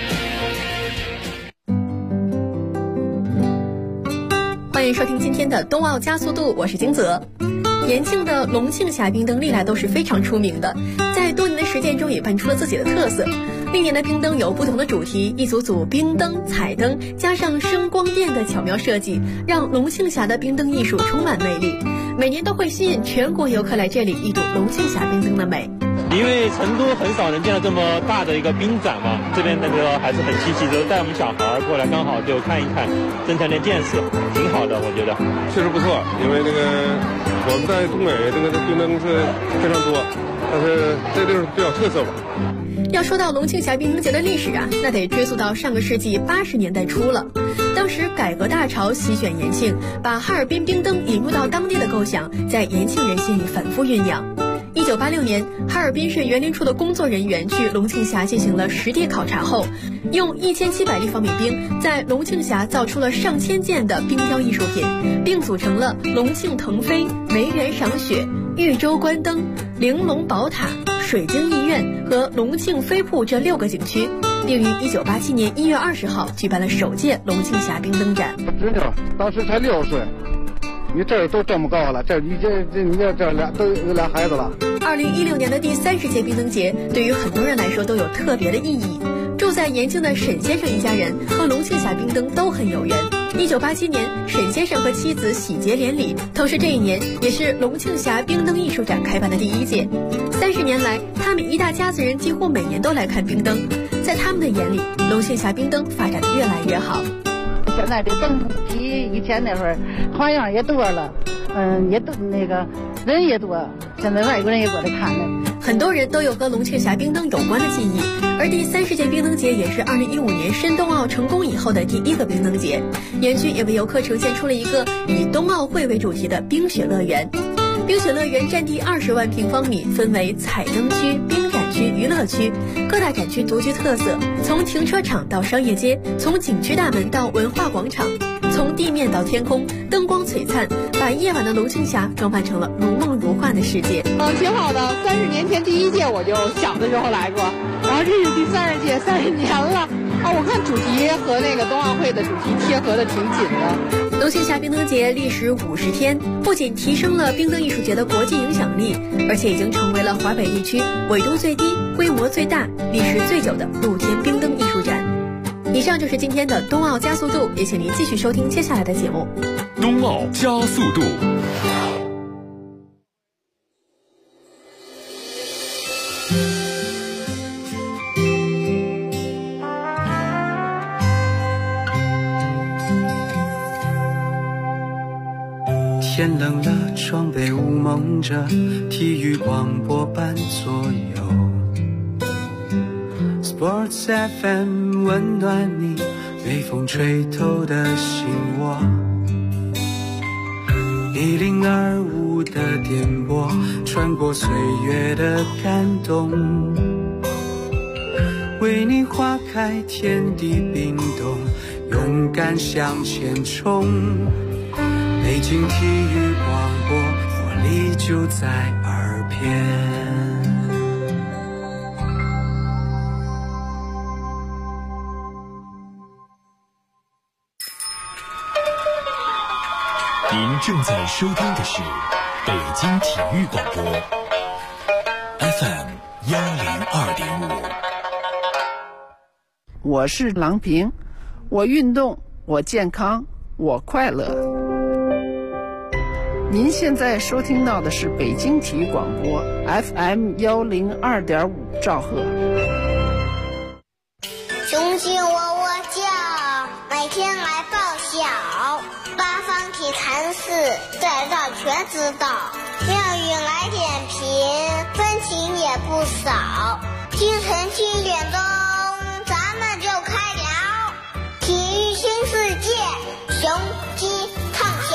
欢迎收听今天的冬奥加速度，我是金泽。延庆的龙庆峡冰灯历来都是非常出名的，在多年的实践中也扮出了自己的特色。历年的冰灯有不同的主题，一组组冰灯、彩灯加上声光电的巧妙设计，让龙庆峡的冰灯艺术充满魅力。每年都会吸引全国游客来这里一睹龙庆峡冰灯的美。 因为成都很少能见到这么大的一个冰展嘛，这边那个还是很稀奇，就带我们小孩过来，刚好就看一看，增强点见识，挺好的，我觉得确实不错。因为那个我们在东北这个冰灯是非常多，但是这地方比较特色吧。 要说到龙庆峡冰灯节的历史啊，那得追溯到上个世纪80年代初了。当时改革大潮席卷延庆，把哈尔滨冰灯引入到当地的构想，在延庆人心里反复酝酿。1986年，哈尔滨市园林处的工作人员去龙庆峡进行了实地考察后，用1700立方米冰在龙庆峡造出了上千件的冰雕艺术品，并组成了龙庆腾飞、梅园赏雪、豫州观灯、玲珑宝塔、水晶艺苑和龙庆飞瀑这6个景区，并于1987年1月20号举办了首届龙庆峡冰灯展。 真的，当时才6岁。你这都这么高了，你这俩都有俩孩子了。 2016年的第30届冰灯节对于很多人来说都有特别的意义。住在延庆的沈先生一家人和龙庆峡冰灯都很有缘。1987年，沈先生和妻子喜结连理，同时这一年也是龙庆峡冰灯艺术展开办的第1届。30年来，他们一大家子人几乎每年都来看冰灯。在他们的眼里，龙庆峡冰灯发展得越来越好。 现在这灯比以前那会儿花样也多了，也都那个人也多，现在外国人也过来看了。 很多人都有和龙庆峡冰灯有关的记忆，而第30届冰灯节也是2015年申冬奥成功以后的第一个冰灯节。园区也为游客呈现出了一个以冬奥会为主题的冰雪乐园。冰雪乐园占地20万平方米，分为彩灯区、冰展区、娱乐区，各大展区独具特色，从停车场到商业街，从景区大门到文化广场，从地面到天空，灯光璀璨，把夜晚的龙庆峡装扮成了如梦如幻的世界。 挺好的。30年前第1届我就小的时候来过，然后这是第30届，30年了。我看主题和那个冬奥会的主题贴合的挺紧的。 龙庆峡冰灯节历时50天，不仅提升了冰灯艺术节的国际影响力，而且已经成为了华北地区纬度最低、规模最大、历时最久的露天冰灯艺术展。以上就是今天的冬奥加速度，也请您继续收听接下来的节目。 冬奥加速度。 天冷了，窗被雾蒙着，体育广播伴左右。Sports FM 温暖你，被风吹透的心窝。1025的电波，穿过岁月的感动，为你花开，天地冰冻，勇敢向前冲。北京体育广播，活力就在耳边。 您正在收听的是北京体育广播 FM 102.5。 我是郎平，我运动，我健康，我快乐。您现在收听到的是北京体育广播 FM 102.5兆赫。 雄鸡喔喔叫，每天来报晓，八方体坛事，在这全知道。妙语来点评，分情也不少。清晨7点钟，咱们就开聊体育新世界，雄鸡唱晓。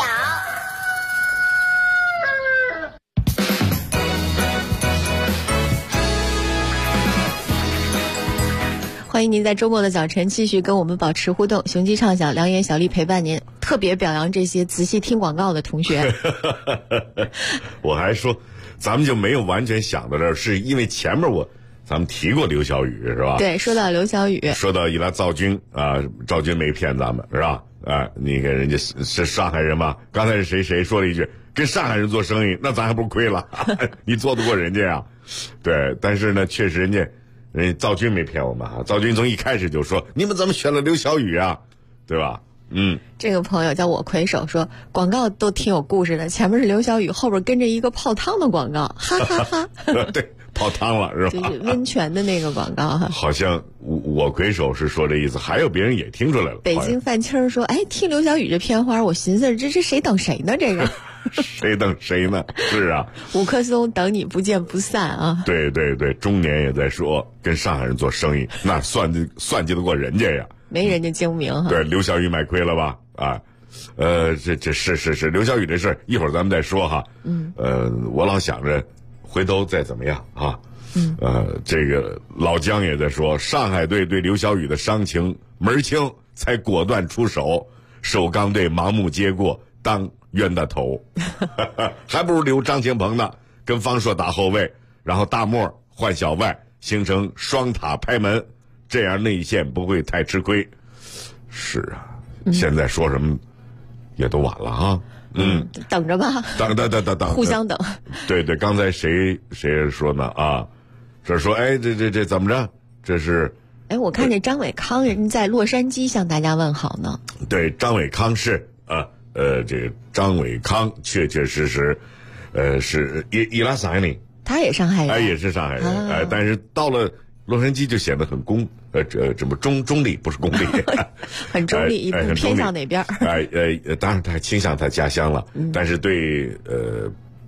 欢迎您在周末的早晨继续跟我们保持互动，雄鸡唱响，梁言小丽陪伴您。特别表扬这些仔细听广告的同学。 我还说咱们就没有完全想到这儿，是因为前面咱们提过刘晓宇是吧？ 对，说到刘晓宇， 说到以来赵军啊，赵军没骗咱们是吧？啊，你看人家是上海人嘛，刚才是谁说了一句跟上海人做生意，那咱还不是亏了？你做得过人家呀？对，但是呢，确实人家赵军没骗我们啊，赵军从一开始就说你们怎么选了刘晓宇啊，对吧？ 这个朋友叫我魁首说，广告都挺有故事的，前面是刘晓宇，后边跟着一个泡汤的广告，哈哈哈。 对，泡汤了是吧？ 就是温泉的那个广告哈。 好像我魁首是说这意思，还有别人也听出来了。 北京范青说，哎，听刘晓宇这片花，我寻思这谁等谁呢？这个谁等谁呢？是啊， 五棵松等你不见不散啊！ 对对对，中年也在说跟上海人做生意，那算计得过人家呀？ 没人家精明哈。 对，刘晓宇买亏了吧？啊，这是刘晓宇这事儿，一会儿咱们再说哈。我老想着回头再怎么样啊。这个老姜也在说，上海队对刘晓宇的伤情门清，才果断出手，首钢队盲目接过当冤大头，还不如留张庆鹏呢，跟方硕打后卫，然后大漠换小外，形成双塔拍门，这样内线不会太吃亏。是啊，现在说什么也都晚了啊。 等着吧， 等， 互相等。 对对，刚才谁说呢啊？这说哎，这怎么着？这是哎，我看这张伟康人在洛杉矶向大家问好呢。 对，张伟康是这个张伟康确实是伊拉萨尼， 他也上海人， 也是上海人，但是到了洛杉矶就显得很这么中立，不是功利， 很中立，不偏向哪边？ 当然他倾向他家乡了，但是对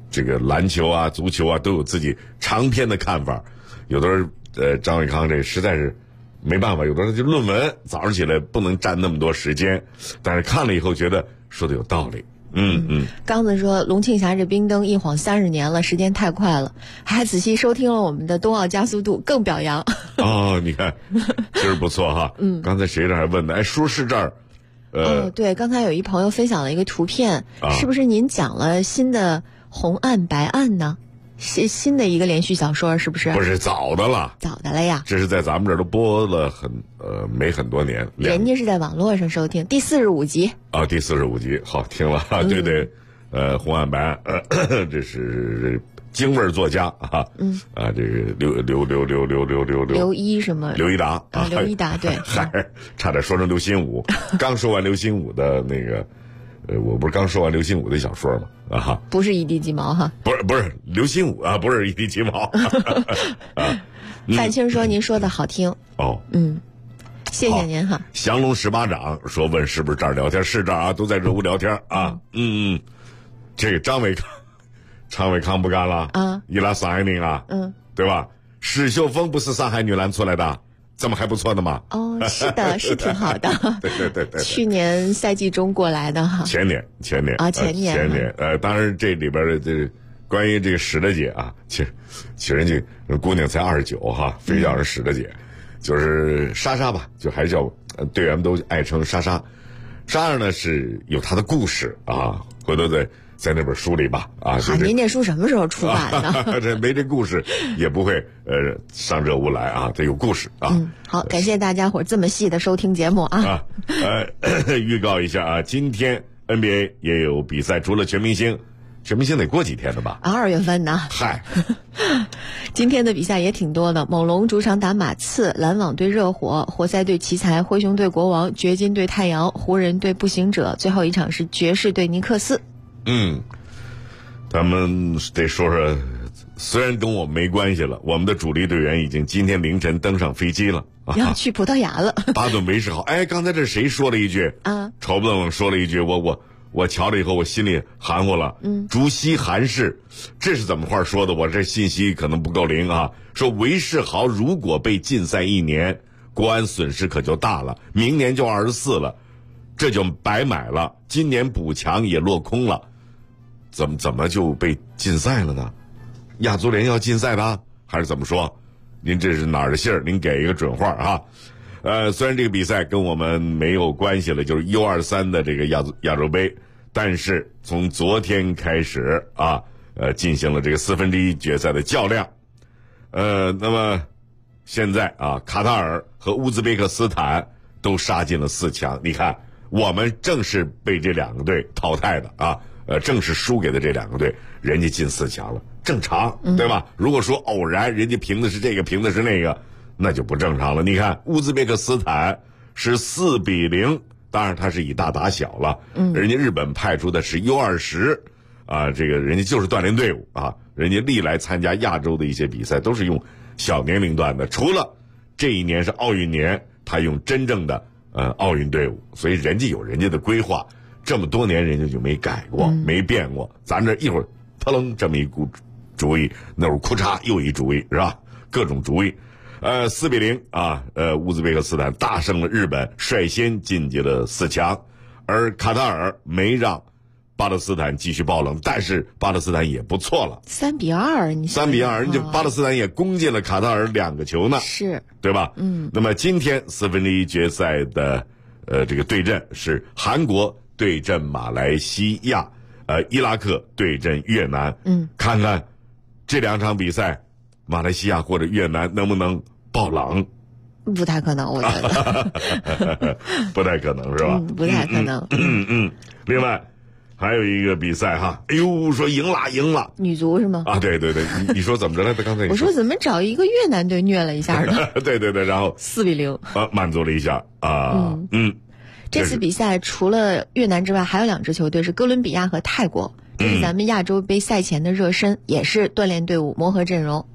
这个篮球啊、足球啊都有自己长篇的看法。有的时候张伟康这实在是没办法，有的时候就论文早上起来不能占那么多时间，但是看了以后觉得说的有道理。 刚子说龙庆峡这冰灯一晃30年了，时间太快了，还仔细收听了我们的冬奥加速度，更表扬。 你看其实不错哈。刚才谁这还问的说是这儿对，刚才有一朋友分享了一个图片，是不是您讲了新的红案白案呢？是新的一个连续小说，是不是？ 不是早的了呀。 这是在咱们这儿都播了没很多年。 人家是在网络上收听第45集。 第45集好听了。对，红案白案，这是京味作家啊。这个刘一什么？刘一达啊， 刘一达对。 差点说成刘心武。刚说完刘心武的那个。我不是刚说完刘心武的小说吗？ 不是一地鸡毛哈， 不是刘心武啊，不是一地鸡毛。 范青说您说的好听谢谢您哈。 降龙18掌说问是不是这儿聊天？是这儿啊，都在这屋聊天啊。这个张伟康不干了啊，一拉上海人啊，对吧？史秀峰不是上海女篮出来的，这么还不错的吗？ 是的，是挺好的。 对。去年赛季中过来的哈。 前年啊，前年。当然这里边的这关于这个史大姐啊，其实人家姑娘才29哈，非叫人史大姐，就是莎莎吧，就还是叫队员们都爱称莎莎。莎莎呢是有她的故事啊，回头在那本书里吧啊。 您这书什么时候出版的？ 这没这故事也不会上这屋来啊，这有故事啊。 好，感谢大家伙这么细的收听节目啊。 预告一下啊，今天 NBA 也有比赛，除了全明星得过几天的吧 ？2月份呢。 嗨， 今天的比赛也挺多的。猛龙主场打马刺，篮网对热火，活塞对奇才，灰熊对国王，掘金对太阳，湖人对步行者，最后一场是爵士对尼克斯。 咱们得说说，虽然跟我们没关系了，我们的主力队员已经今天凌晨登上飞机了， 要去葡萄牙了。 巴顿维世豪，刚才这谁说了一句丑不愣说了一句，我瞧了以后我心里含糊了。竹溪韩氏，这是怎么话说的？我这信息可能不够灵啊。说维世豪如果被禁赛1年，国安损失可就大了，明年就24了，这就白买了，今年补强也落空了。怎么就被禁赛了呢？亚足联要禁赛的，还是怎么说？您这是哪儿的信儿？您给一个准话啊！虽然这个比赛跟我们没有关系了，就是 U23的这个亚洲杯，但是从昨天开始啊，进行了这个1/4决赛的较量。那么现在啊，卡塔尔和乌兹别克斯坦都杀进了4强。你看，我们正是被这2个队淘汰的啊。正是输给的这2个队，人家进4强了，正常，对吧？如果说偶然人家评的是这个，评的是那个，那就不正常了。你看乌兹别克斯坦是4-0，当然他是以大打小了。人家日本派出的是 U20，这个人家就是锻炼队伍啊，人家历来参加亚洲的一些比赛都是用小年龄段的，除了这一年是奥运年，他用真正的奥运队伍，所以人家有人家的规划。这么多年人家就没改过，没变过。咱这一会儿扑棱这么一股主意，那会儿库嚓又一主意，是吧？各种主意。4-0啊，乌兹别克斯坦大胜了日本，率先晋级了4强。而卡塔尔没让巴勒斯坦继续爆冷，但是巴勒斯坦也不错了。 3-2，你 3-2，人家巴勒斯坦也攻进了卡塔尔2个球呢， 是， 对吧？那么今天1/4决赛的这个对阵是韩国对阵马来西亚，伊拉克对阵越南。看看这2场比赛，马来西亚或者越南能不能爆冷？ 不太可能，我觉得不太可能是吧？ 不太可能。 另外还有一个比赛哈，说赢了， 女足是吗？ 对，你说怎么着来着？刚才我说怎么找一个越南队虐了一下呢？ 对，然后 4-0， 满足了一下这次比赛除了越南之外，还有2支球队是哥伦比亚和泰国，这是咱们亚洲杯赛前的热身，也是锻炼队伍磨合阵容。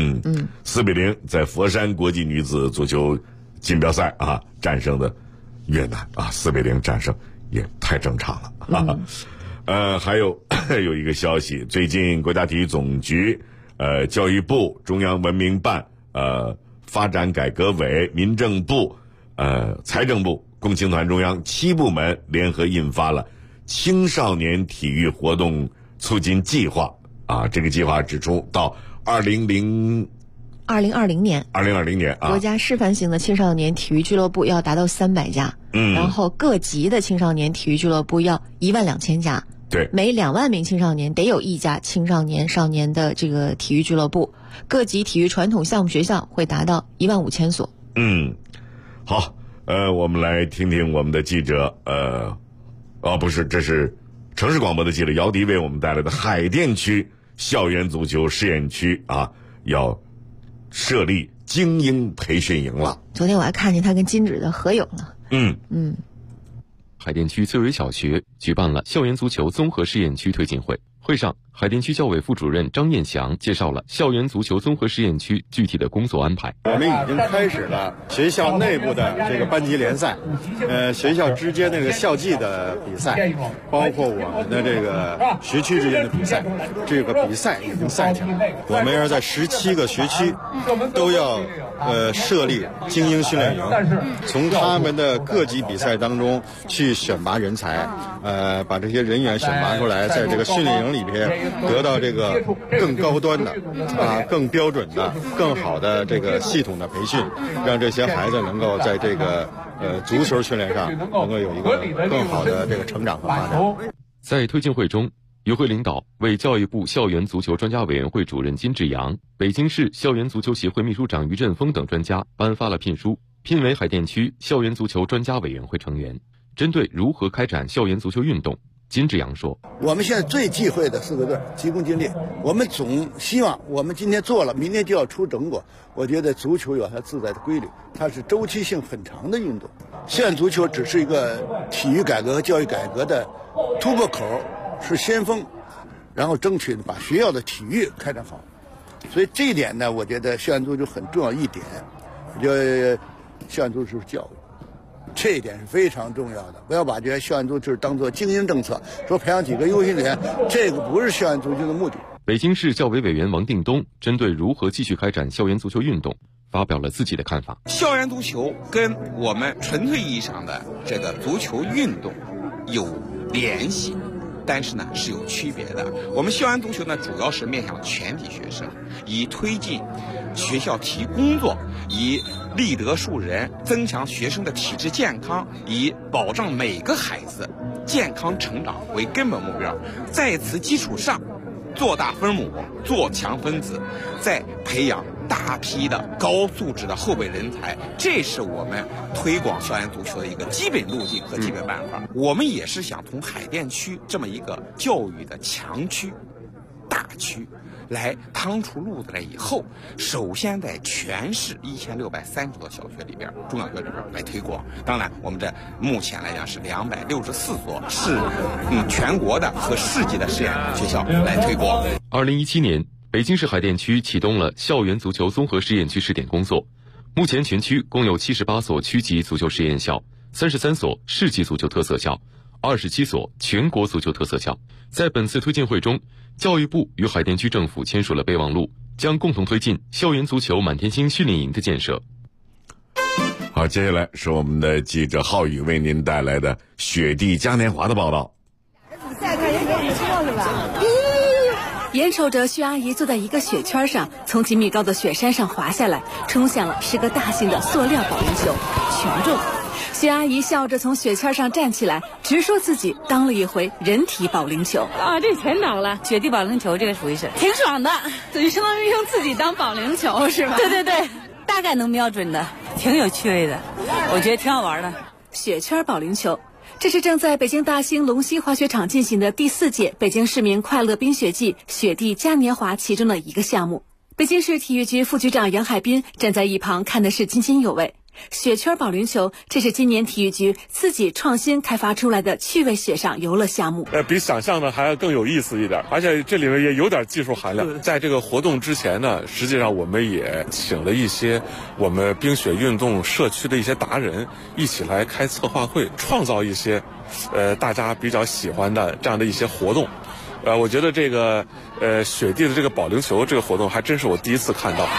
4-0在佛山国际女子足球锦标赛啊战胜的越南啊，4-0战胜也太正常了。还有有一个消息，最近国家体育总局、教育部、中央文明办、发展改革委、民政部、财政部、共青团中央7部门联合印发了青少年体育活动促进计划啊。这个计划指出，到2020年啊， 国家示范性的青少年体育俱乐部要达到300家，然后各级的青少年体育俱乐部要12000家。 对， 每2万名青少年得有1家青少年少年的这个体育俱乐部，各级体育传统项目学校会达到15000所。 好，我们来听听我们的记者，不是，这是城市广播的记者姚迪为我们带来的海淀区校园足球试验区啊，要设立精英培训营了。 昨天我还看见他跟金指的合影了。 海淀区崔伟小学举办了校园足球综合试验区推进会。会上，海淀区教委副主任张彦祥介绍了校园足球综合试验区具体的工作安排。 我们已经开始了学校内部的这个班级联赛，学校之间的这个校际的比赛，包括我们的这个学区之间的比赛，这个比赛已经赛起来。我们要在17个学区都要设立精英训练营，从他们的各级比赛当中去选拔人才，把这些人员选拔出来，在这个训练营里边得到这个更高端的更标准的、更好的这个系统的培训，让这些孩子能够在这个足球训练上能够有一个更好的这个成长和发展。 在推进会中，与会领导为教育部校园足球专家委员会主任金志阳、北京市校园足球协会秘书长于振峰等专家颁发了聘书，聘为海淀区校园足球专家委员会成员。针对如何开展校园足球运动，金志阳说：“ 我们现在最忌讳的4个字，急功近利。我们总希望我们今天做了，明天就要出成果。我觉得足球有它自在的规律，它是周期性很长的运动。校园足球只是一个体育改革和教育改革的突破口，是先锋，然后争取把学校的体育开展好。所以这一点呢，我觉得校园足球很重要一点。我觉得校园足球是教育。”这一点是非常重要的，不要把这些校园足球当作精英政策，说培养几个优秀人，这个不是校园足球的目的。 北京市教委委员王定东针对如何继续开展校园足球运动，发表了自己的看法。 校园足球跟我们纯粹意义上的这个足球运动有联系，但是呢是有区别的。我们校园足球呢主要是面向全体学生，以推进学校体育工作，以立德树人，增强学生的体质健康，以保障每个孩子健康成长为根本目标。在此基础上，做大分母，做强分子，再培养大批的高素质的后备人才，这是我们推广校园足球的一个基本路径和基本办法。我们也是想从海淀区这么一个教育的强区、大区来趟出路子来以后，首先在全市1630所小学里边、中小学里边来推广。当然，我们这目前来讲是264所是全国的和市级的试验学校来推广。 2017年，北京市海淀区启动了校园足球综合试验区试点工作。目前全区共有78所区级足球试验校，33所市级足球特色校，27所全国足球特色校。在本次推进会中，教育部与海淀区政府签署了备忘录，将共同推进校园足球满天星训练营的建设。 好，接下来是我们的记者浩宇为您带来的雪地嘉年华的报道。 眼瞅着薛阿姨坐在一个雪圈上，从几米高的雪山上滑下来，冲向了是个大型的塑料保龄球，群众。薛阿姨笑着从雪圈上站起来，直说自己当了一回人体保龄球。 这全当了，雪地保龄球这个属于是挺爽的，就相当于用自己当保龄球是吧？ 对对对，大概能瞄准的， 挺有趣味的，我觉得挺好玩的。 雪圈保龄球。这是正在北京大兴龙溪滑雪场进行的第4届北京市民快乐冰雪季雪地嘉年华其中的一个项目。北京市体育局副局长杨海滨站在一旁看的是津津有味。雪圈保龄球，这是今年体育局自己创新开发出来的趣味雪上游乐项目。 比想象的还要更有意思一点，而且这里面也有点技术含量。在这个活动之前呢，实际上我们也请了一些我们冰雪运动社区的一些达人一起来开策划会，创造一些大家比较喜欢的这样的一些活动。 我觉得这个雪地的这个保龄球这个活动还真是我第一次看到。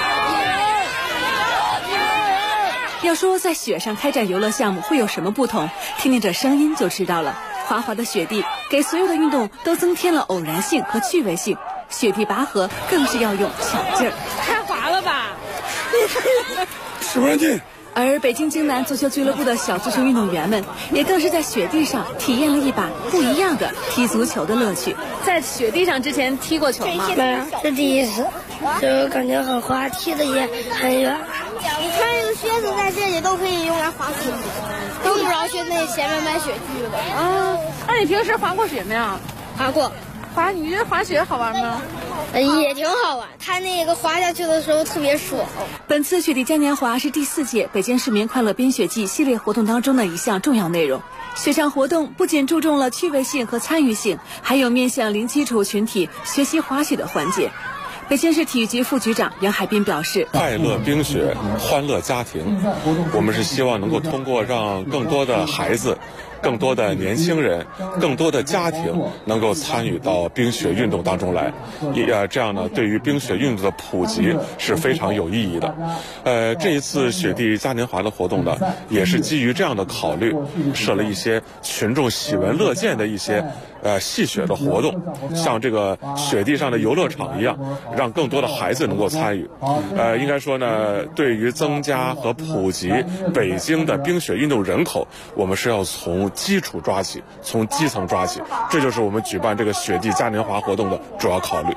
要说在雪上开展游乐项目会有什么不同，听听这声音就知道了。滑滑的雪地给所有的运动都增添了偶然性和趣味性，雪地拔河更是要用巧劲儿。 太滑了吧使不上劲。 而北京京南足球俱乐部的小足球运动员们也更是在雪地上体验了一把不一样的踢足球的乐趣。 在雪地上之前踢过球吗？ 没有，这第一次，就感觉很滑，踢的也很远。 你穿这个靴子在这里都可以用来滑雪，都不知道去那前面买雪具了。 啊，那你平时滑过雪没有？ 滑过。 你觉得滑雪好玩吗？ 也挺好玩，它那个滑下去的时候特别爽。 本次雪地嘉年华是第4届北京市民快乐冰雪季系列活动当中的一项重要内容。雪上活动不仅注重了趣味性和参与性，还有面向零基础群体学习滑雪的环节。北京市体育局副局长杨海滨表示， 快乐冰雪，欢乐家庭，我们是希望能够通过让更多的孩子、更多的年轻人、更多的家庭能够参与到冰雪运动当中来，这样呢，对于冰雪运动的普及是非常有意义的。这一次雪地嘉年华的活动呢，也是基于这样的考虑，设了一些群众喜闻乐见的一些戏雪的活动，像这个雪地上的游乐场一样，让更多的孩子能够参与。应该说呢，对于增加和普及北京的冰雪运动人口，我们是要从基础抓起，从基层抓起，这就是我们举办这个雪地嘉年华活动的主要考虑。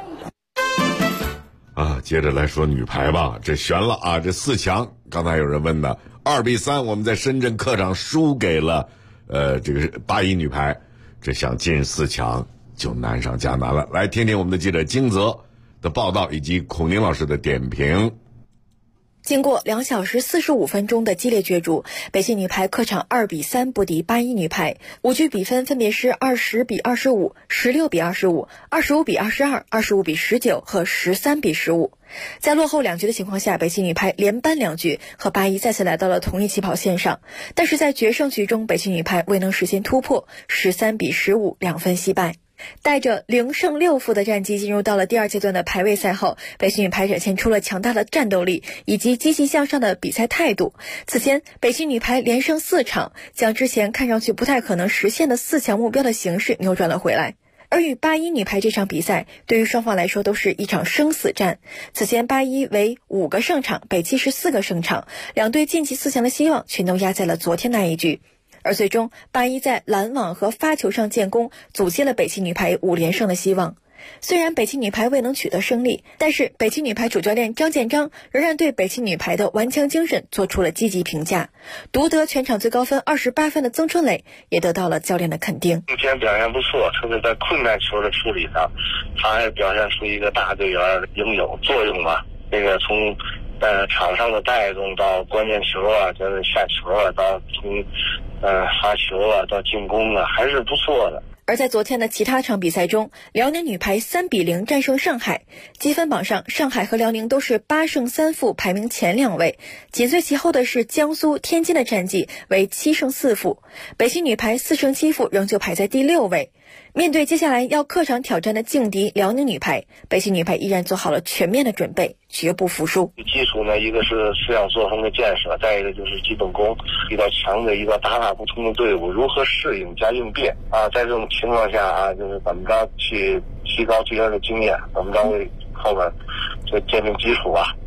接着来说女排吧，这悬了啊！这4强，刚才有人问的，2-3，我们在深圳客场输给了这个81女排，这想进4强就难上加难了。来听听我们的记者金泽的报道以及孔宁老师的点评。 经过2小时45分钟的激烈角逐，北京女排客场2-3不敌81女排，5局比分分别是20-25、16-25、25-22、25-19和13-15。在落后2局的情况下，北京女排连扳2局，和81再次来到了同一起跑线上。但是在决胜局中，北京女排未能实现突破，13-15 2分惜败。带着0胜6负的战绩进入到了第2阶段的排位赛后，北京女排展现出了强大的战斗力以及积极向上的比赛态度。此前，北京女排连胜4场，将之前看上去不太可能实现的4强目标的形势扭转了回来。而与81女排这场比赛，对于双方来说都是一场生死战。此前81为5个胜场，北7是4个胜场，两队晋级4强的希望全都压在了昨天那一局。而最终81在拦网和发球上建功，阻击了北京女排5连胜的希望。虽然北京女排未能取得胜利，但是北京女排主教练张建章仍然对北京女排的顽强精神做出了积极评价。夺得全场最高分28分的曾春蕾也得到了教练的肯定。 目前表现不错，特别在困难球的处理上，他还表现出一个大队员应有作用吧。这个从场上的带动到关键球啊，就是下球啊，到从发球啊到进攻啊，还是不错的。 而在昨天的其他场比赛中，辽宁女排3-0战胜上海，积分榜上上海和辽宁都是8胜3负排名前2位，紧随其后的是江苏、天津的战绩为7胜4负，北京女排4胜7负仍旧排在第6位。面对接下来要客场挑战的劲敌辽宁女排，北京女排依然做好了全面的准备，绝不服输。 基础呢，一个是思想作风的建设，再一个就是基本功。遇到强的一个打法不同的队伍，如何适应加应变啊？在这种情况下啊，就是怎么着去提高自身的经验，怎么着为后边就建立基础吧。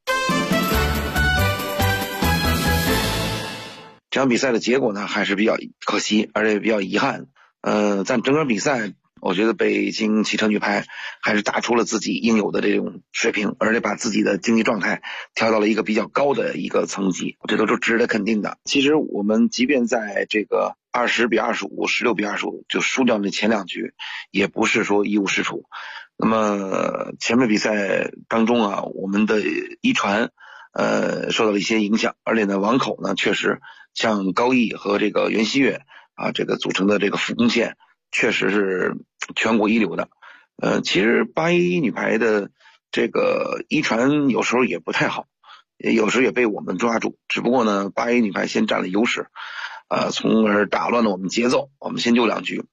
这场比赛的结果呢，还是比较可惜，而且比较遗憾。在整个比赛，我觉得北京汽车女排还是打出了自己应有的这种水平，而且把自己的竞技状态调到了一个比较高的一个层级，这都是值得肯定的。其实我们即便在这个20-25、16-25就输掉那前2局，也不是说一无是处。那么前面比赛当中啊，我们的一传受到了一些影响，而且呢网口呢确实像高毅和这个袁希玥这个组成的这个副攻线确实是全国一流的。其实81女排的这个一传有时候也不太好，有时候也被我们抓住，只不过呢81女排先占了优势，从而打乱了我们节奏，我们先丢2局。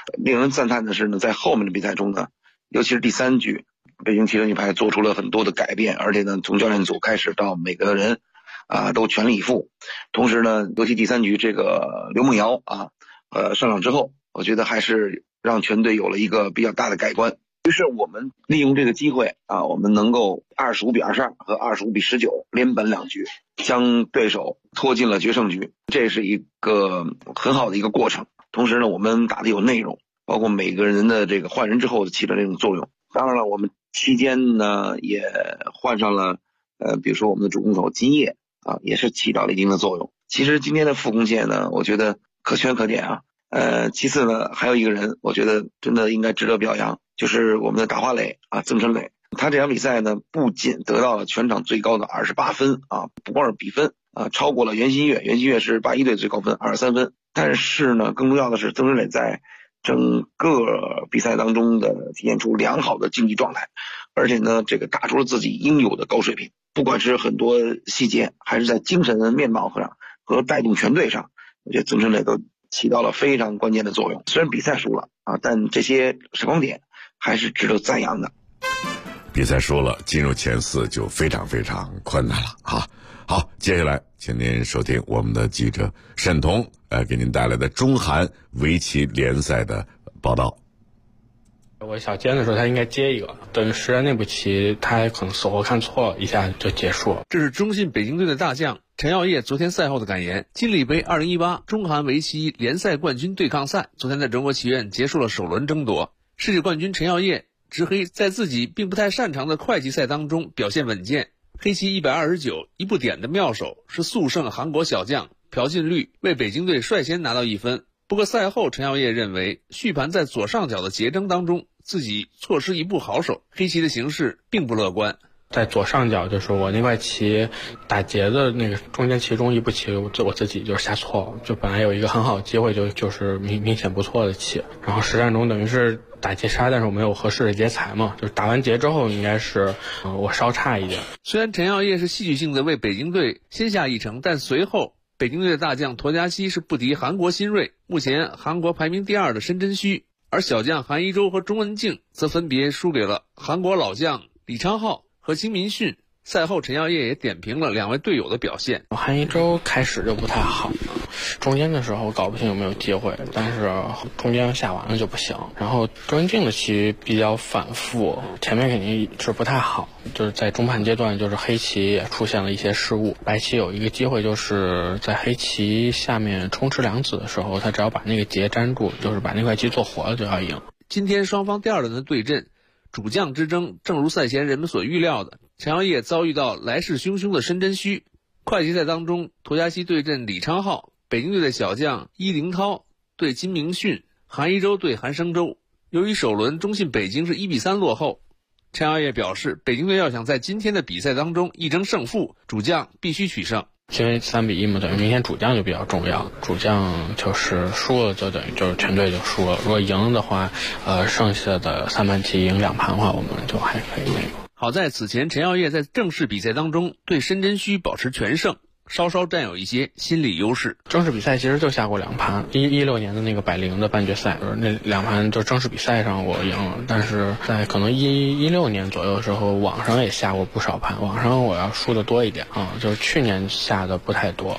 令人赞叹的是呢，在后面的比赛中呢，尤其是第3局，北京汽车女排做出了很多的改变，而且呢，从教练组开始到每个人都全力以赴。同时呢，尤其第3局这个刘梦瑶上场之后，我觉得还是让全队有了一个比较大的改观。于是我们利用这个机会我们能够25-22和25-19连本2局，将对手拖进了决胜局，这是一个很好的一个过程。同时呢，我们打得有内容，包括每个人的这个换人之后起的这种作用。当然了，我们期间呢也换上了比如说我们的主攻手金叶也是起到了一定的作用。其实今天的副攻线呢，我觉得可圈可点其次呢，还有一个人我觉得真的应该值得表扬，就是我们的打花磊曾晨磊。他这场比赛呢，不仅得到了全场最高的28分不光是比分超过了袁心玥，袁心玥是81队最高分23分。但是呢，更重要的是曾晨磊在整个比赛当中的体现出良好的竞技状态，而且呢，这个打出了自己应有的高水平，不管是很多细节，还是在精神的面貌上和带动全队上，我觉得曾晨磊都起到了非常关键的作用。虽然比赛输了但这些闪光点还是值得赞扬的。 比赛输了，进入前4就非常非常困难了好，接下来请您收听我们的记者沈彤给您带来的中韩围棋联赛的报道。 我小尖的时候他应该接一个，等实战那步棋他可能死活看错了，一下就结束了。 这是中信北京队的大将陈耀烨昨天赛后的感言。金里杯2018中韩围棋联赛冠军对抗赛昨天在中国棋院结束了首轮争夺。世界冠军陈耀烨执黑在自己并不太擅长的快棋赛当中表现稳健，黑棋129一步点的妙手是速胜韩国小将朴信律，为北京队率先拿到1分。不过赛后陈耀烨认为续盘在左上角的截征当中自己错失一步好手，黑棋的形势并不乐观。 在左上角就是我那块棋打劫的那个中间其中一步棋我自己就是下错了，就本来有一个很好的机会就是明显不错的棋，然后实战中等于是打劫杀，但是我没有合适的劫材嘛，就是打完劫之后应该是我稍差一点。 虽然陈耀烨是戏剧性的为北京队先下一城，但随后北京队的大将沱嘉熙是不敌韩国新锐，目前韩国排名第2的申真谞，而小将韩一舟和钟文静则分别输给了韩国老将李昌镐和金民训。赛后陈耀烨也点评了2位队友的表现。 韩一舟开始就不太好，中间的时候搞不清有没有机会，但是中间下完了就不行。然后钟文静的棋比较反复，前面肯定是不太好，就是在中盘阶段就是黑棋也出现了一些失误，白棋有一个机会就是在黑棋下面冲吃2子的时候，他只要把那个劫粘住，就是把那块棋做活了就要赢。 今天双方第2轮的对阵主将之争，正如赛前人们所预料的，陈耀烨遭遇到来势汹汹的申真谞。快棋赛当中，沱嘉熙对阵李昌镐，北京队的小将伊凌涛对金明训，韩一舟对韩生舟。由于首轮中信北京是1-3落后，陈耀烨表示，北京队要想在今天的比赛当中一争胜负，主将必须取胜。 因为3-1嘛，等于明天主将就比较重要，主将就是输了就等于就是全队就输了，如果赢了的话剩下的3盘棋赢2盘的话，我们就还可以那个。 好在此前陈耀烨在正式比赛当中对申真谞保持全胜，稍稍占有一些心理优势。 正式比赛其实就下过2盘，16年的那个100的半决赛，那2盘就正式比赛上我赢了，但是在可能16年左右的时候，网上也下过不少盘，网上我要输的多一点就是去年下的不太多。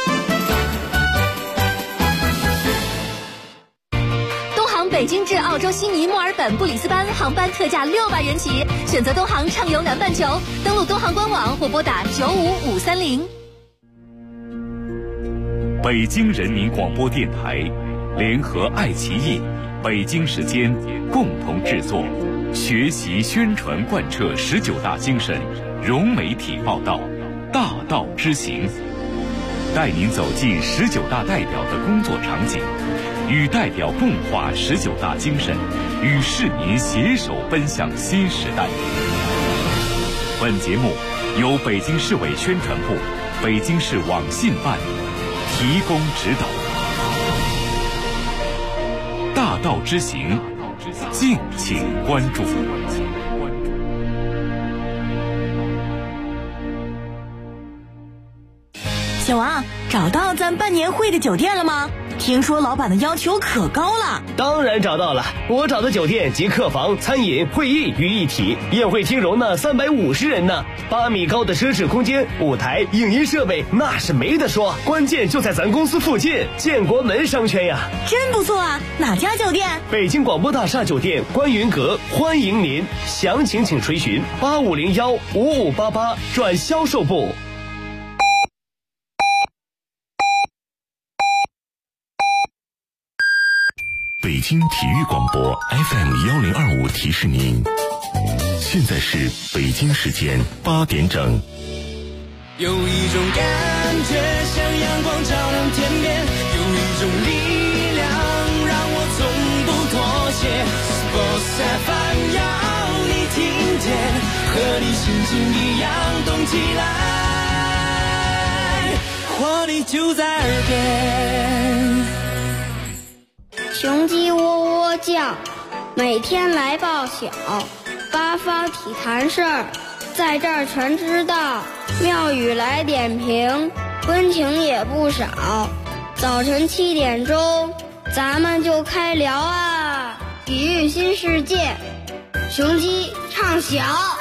北京至澳洲悉尼、墨尔本、布里斯班航班特价600元起，选择东航畅游南半球，登录东航官网或拨打95530。 北京人民广播电台联合爱奇艺、北京时间共同制作，学习宣传贯彻19大精神，融媒体报道，大道之行，带您走进19大代表的工作场景，与代表共话19大精神，与市民携手奔向新时代。本节目由北京市委宣传部、北京市网信办提供指导。大道之行，敬请关注。 小王，找到咱办年会的酒店了吗？听说老板的要求可高了。 当然找到了，我找的酒店集客房、餐饮、会议于一体，宴会厅容纳350人呢，8米高的奢侈空间，舞台、影音设备那是没得说，关键就在咱公司附近，建国门商圈呀。 真不错啊，哪家酒店？ 北京广播大厦酒店观云阁，欢迎您，详情请垂询8501-5588转销售部。 北京体育广播 FM1025提示您，现在是北京时间8点整。 有一种感觉像阳光照亮天边，有一种力量让我从不妥协。Sports FM 要你听见，和你心情一样动起来，活力就在耳边。 雄鸡喔喔叫，每天来报晓，八方体坛事儿，在这儿全知道。庙宇来点评，温情也不少。早晨7点钟，咱们就开聊啊！体育新世界，雄鸡唱晓。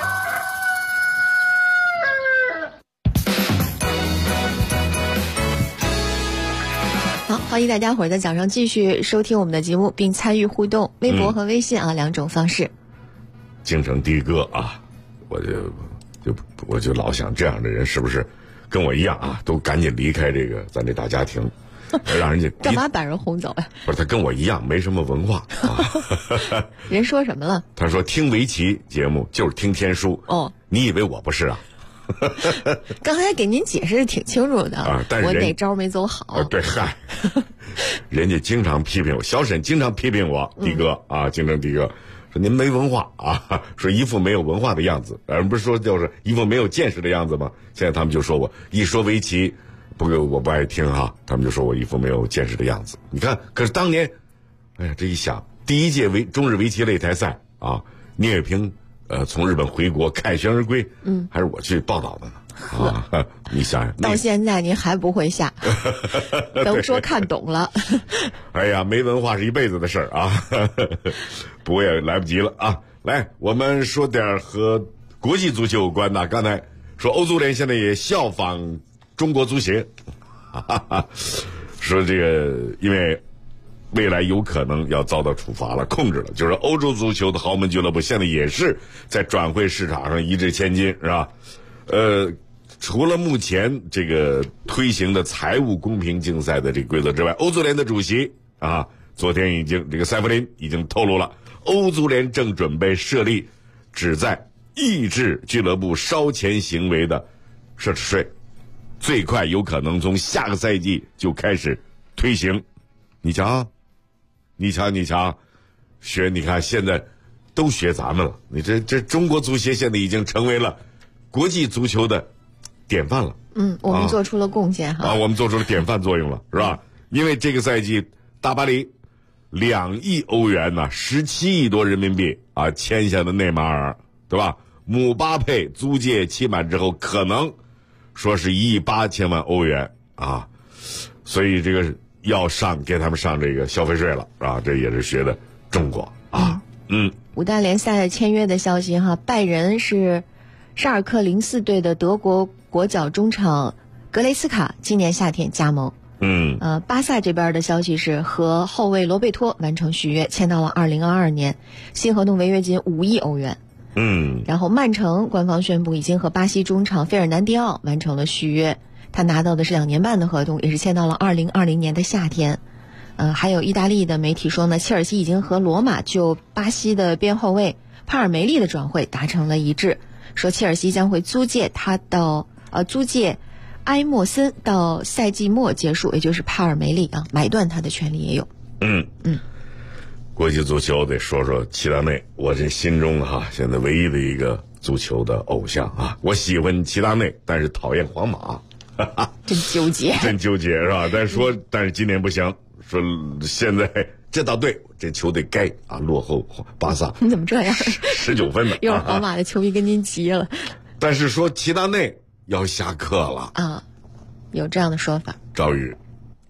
好，欢迎大家伙儿在早上继续收听我们的节目，并参与互动，微博和微信啊2种方式。 京城的哥啊，我就老想这样的人是不是跟我一样啊，都赶紧离开这个咱这大家庭，让人家干嘛把人轰走呀？ 不是，他跟我一样没什么文化啊。 人说什么了？ 他说听围棋节目就是听天书。 哦， 你以为我不是啊？ 刚才给您解释的挺清楚的啊，但是我哪招没走好？ 对，嗨，人家经常批评我，小沈经常批评我，的哥啊，京城的哥说您没文化啊，说一副没有文化的样子，而不是说就是一副没有见识的样子吗？现在他们就说我一说围棋，我不爱听哈，他们就说我一副没有见识的样子。你看，可是当年，哎呀，这一想，第一届中日围棋擂台赛啊，聂卫平从日本回国凯旋而归，还是我去报道的呢。啊，你想想， 到现在您还不会下，都说看懂了。 哎呀，没文化是一辈子的事儿啊，不过也来不及了啊。来，我们说点和国际足球有关的。刚才说欧足联现在也效仿中国足协，说这个因为未来有可能要遭到处罚了，控制了，就是欧洲足球的豪门俱乐部现在也是在转会市场上一掷千金，是吧？除了目前这个推行的财务公平竞赛的这个规则之外，欧足联的主席啊，昨天这个塞弗林已经透露了，欧足联正准备设立旨在抑制俱乐部烧钱行为的奢侈税，最快有可能从下个赛季就开始推行。你瞧，学，你看现在都学咱们了。你这中国足协现在已经成为了国际足球的典范了。 我们做出了贡献哈。 我们做出了典范作用了，是吧？因为这个赛季大巴黎2亿欧元呢，17亿多人民币啊，签下的内马尔，对吧？姆巴佩租借期满之后，可能说是1亿8千万欧元啊，所以这个要给他们上这个消费税了啊，这也是学的中国啊。 五大联赛签约的消息哈，拜仁是沙尔克04队的德国国脚中场格雷斯卡今年夏天加盟。巴萨这边的消息是和后卫罗贝托完成续约，签到了2022年，新合同违约金5亿欧元。然后曼城官方宣布已经和巴西中场费尔南迪奥完成了续约，他拿到的是2年半的合同，也是签到了2020年的夏天。还有意大利的媒体说呢，切尔西已经和罗马就巴西的边后卫帕尔梅利的转会达成了一致，说切尔西将会租借埃莫森到赛季末结束，也就是帕尔梅利啊，买断他的权利也有。 国际足球得说说齐达内，我这心中现在唯一的一个足球的偶像啊，我喜欢齐达内，但是讨厌皇马。 真纠结是吧？但是今年不行，说现在这倒对，这球队该落后巴萨。 你怎么这样 ？19分的， 一会儿皇马的球迷跟您急了。 但是说齐达内要下课了啊，有这样的说法。 赵宇，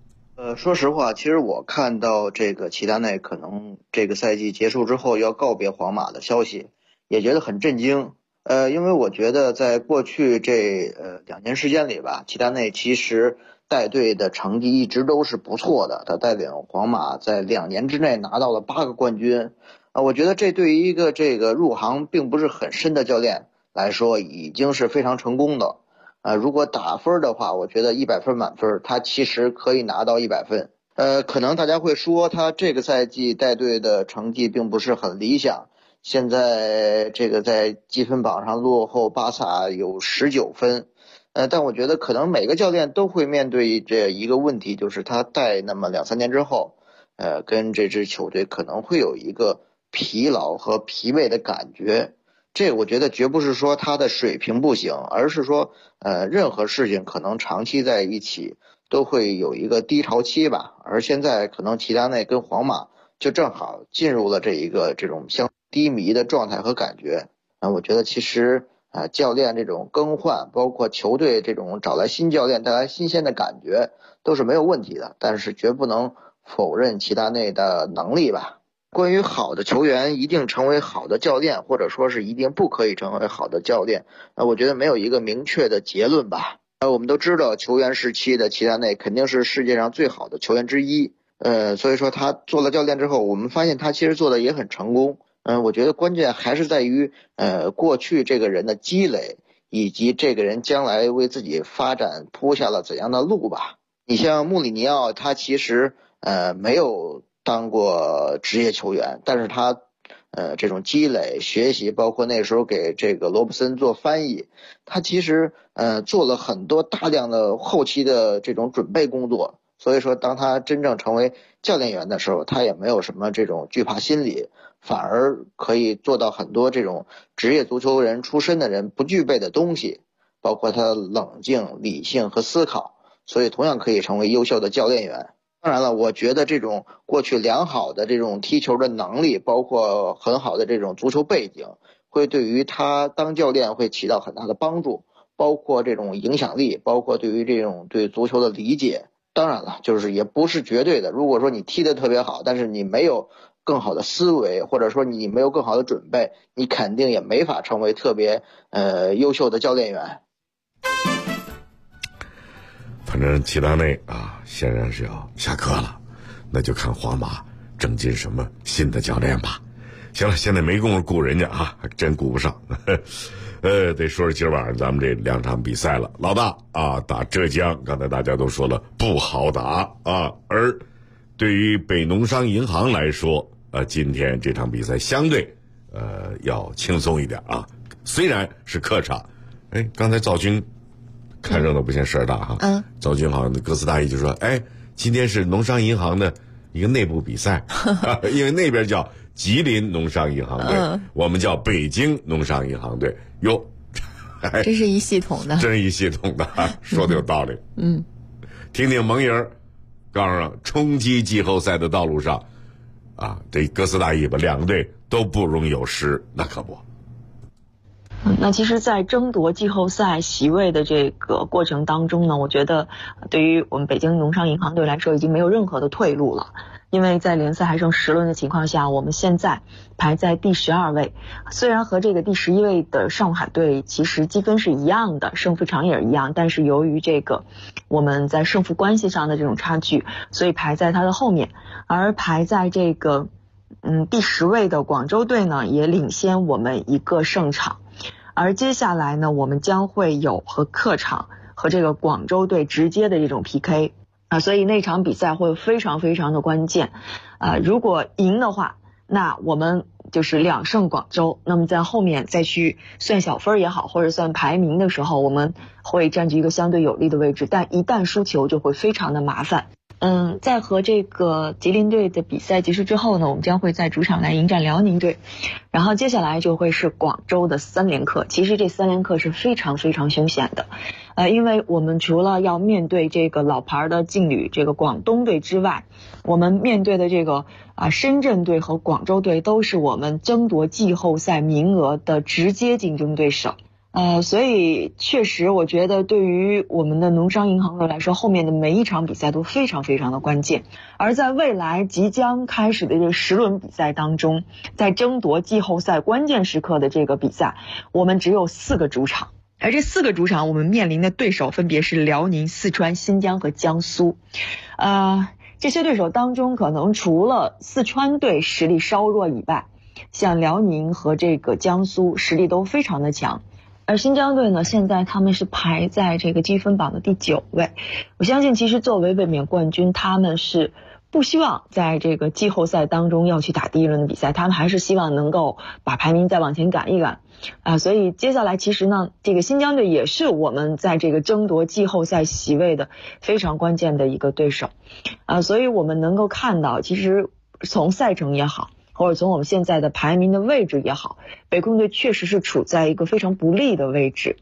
说实话，其实我看到这个齐达内可能这个赛季结束之后要告别皇马的消息，也觉得很震惊。因为我觉得在过去这2年时间里吧，齐达内其实带队的成绩一直都是不错的，他带领皇马在2年之内拿到了8个冠军。我觉得这对于一个这个入行并不是很深的教练来说，已经是非常成功的。如果打分的话，我觉得100分满分，他其实可以拿到100分。可能大家会说他这个赛季带队的成绩并不是很理想，现在这个在积分榜上落后巴萨有19分。但我觉得可能每个教练都会面对这一个问题，就是他带那么2-3年之后，跟这支球队可能会有一个疲劳和疲惫的感觉。这我觉得绝不是说他的水平不行，而是说任何事情可能长期在一起都会有一个低潮期吧。而现在可能齐达内跟皇马就正好进入了这种相低迷的状态和感觉。我觉得其实教练这种更换，包括球队这种找来新教练带来新鲜的感觉都是没有问题的，但是绝不能否认齐达内的能力吧。关于好的球员一定成为好的教练，或者说是一定不可以成为好的教练，我觉得没有一个明确的结论吧。我们都知道球员时期的齐达内肯定是世界上最好的球员之一，所以说他做了教练之后，我们发现他其实做的也很成功。我觉得关键还是在于过去这个人的积累，以及这个人将来为自己发展铺下了怎样的路吧。你像穆里尼奥，他其实没有当过职业球员，但是他这种积累学习，包括那时候给这个罗布森做翻译，他其实做了很多大量的后期的这种准备工作。所以说当他真正成为教练员的时候，他也没有什么这种惧怕心理，反而可以做到很多这种职业足球人出身的人不具备的东西，包括他冷静、理性和思考，所以同样可以成为优秀的教练员。当然了，我觉得这种过去良好的这种踢球的能力，包括很好的这种足球背景，会对于他当教练会起到很大的帮助，包括这种影响力，包括对于这种对足球的理解。当然了，就是也不是绝对的，如果说你踢得特别好，但是你没有更好的思维，或者说你没有更好的准备，你肯定也没法成为特别优秀的教练员。 反正齐达内显然是要下课了，那就看皇马整进什么新的教练吧。行了，现在没工夫顾人家真顾不上。得说说今儿晚上咱们这2场比赛了。老大打浙江，刚才大家都说了不好打而对于北农商银行来说，今天这场比赛相对要轻松一点虽然是客场。刚才赵军看热闹不嫌事儿大赵军好像歌词大意就说，今天是农商银行的一个内部比赛因为那边叫吉林农商银行队，我们叫北京农商银行队。哟， 这是一系统的， 真一系统的，说的有道理。听听蒙莹告诉了冲击季后赛的道路上这哥斯达黎加2个队都不容有失，那可不。 那其实在争夺季后赛席位的这个过程当中呢，我觉得对于我们北京农商银行队来说已经没有任何的退路了。因为在联赛还剩10轮的情况下，我们现在排在第12位，虽然和这个第11位的上海队其实积分是一样的，胜负场也是一样，但是由于这个我们在胜负关系上的这种差距，所以排在它的后面。而排在这个第10位的广州队呢，也领先我们1个胜场。而接下来呢，我们将会有和客场和这个广州队直接的这种 PK。所以那场比赛会非常非常的关键，如果赢的话，那我们就是2胜广州，那么在后面再去算小分也好，或者算排名的时候，我们会占据一个相对有利的位置，但一旦输球就会非常的麻烦。在和这个吉林队的比赛结束之后呢，我们将会在主场来迎战辽宁队，然后接下来就会是广州的3连客。其实这3连客是非常非常凶险的，因为我们除了要面对这个老牌的劲旅这个广东队之外，我们面对的这个深圳队和广州队都是我们争夺季后赛名额的直接竞争对手。 所以确实我觉得对于我们的农商银行队来说，后面的每一场比赛都非常非常的关键。而在未来即将开始的这个10轮比赛当中，在争夺季后赛关键时刻的这个比赛，我们只有4个主场，而这4个主场我们面临的对手分别是辽宁、四川、新疆和江苏。这些对手当中，可能除了四川队实力稍弱以外，像辽宁和这个江苏实力都非常的强。而新疆队呢，现在他们是排在这个积分榜的第9位。我相信其实作为卫冕冠军，他们是不希望在这个季后赛当中要去打第1轮的比赛，他们还是希望能够把排名再往前赶一赶。所以接下来其实呢，这个新疆队也是我们在这个争夺季后赛席位的非常关键的一个对手。所以我们能够看到，其实从赛程也好，或者从我们现在的排名的位置也好，北控队确实是处在一个非常不利的位置。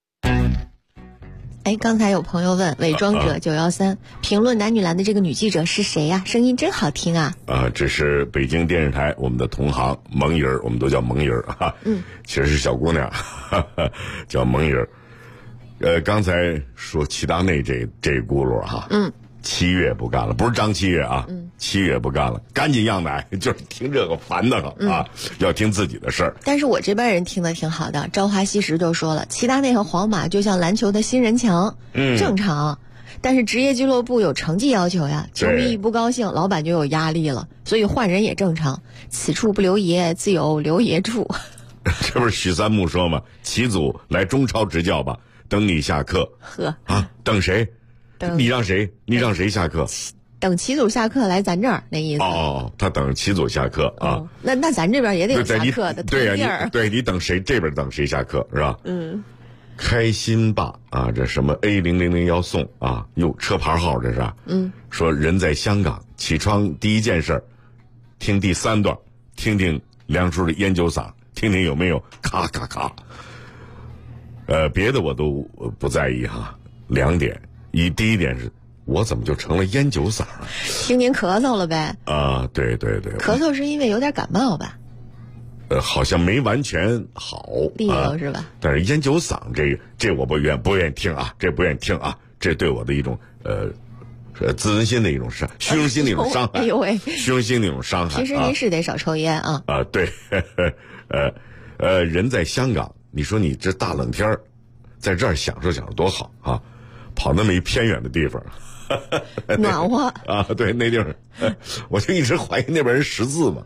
刚才有朋友问伪装者913评论男女篮的这个女记者是谁呀？声音真好听啊！ 这是北京电视台我们的同行萌姨儿，我们都叫萌姨儿哈。其实是小姑娘，叫萌姨儿。刚才说齐达内这轱辘哈，7月不干了，不是张7月啊，7月不干了，赶紧让奶，就是听这个烦的了啊，要听自己的事儿。 但是我这边人听得挺好的，朝花夕拾就说了，齐达内和皇马就像篮球的新人墙，正常。但是职业俱乐部有成绩要求呀，球迷一不高兴，老板就有压力了，所以换人也正常。此处不留爷，自有留爷处。 这不是许三木说吗？齐祖来中超执教吧，等你下课。等谁？你让谁？你让谁下课？ 等齐祖下课来咱这儿那意思。 他等齐祖下课啊。 那咱这边也得有下课的。 对呀，你等谁？这边等谁下课是吧？开心吧啊！这什么 A0001要送啊？哟，车牌号这是。说人在香港，起床第一件事，听第3段，听听梁叔的烟酒嗓，听听有没有咔咔咔。别的我都不在意哈。2点，第一点是我怎么就成了烟酒嗓了？ 听您咳嗽了呗？ 对， 咳嗽是因为有点感冒吧？ 好像没完全好， 利落是吧？ 但是烟酒嗓这我不愿意听啊，这不愿意听啊，这对我的一种自尊心的一种虚荣心的一种伤害。 哎呦喂， 虚荣心的一种伤害。 其实您是得少抽烟啊。 对，人在香港，你说你这大冷天在这儿享受多好啊，跑那么一偏远的地方。 暖和对，那地方，我就一直怀疑那边人识字嘛。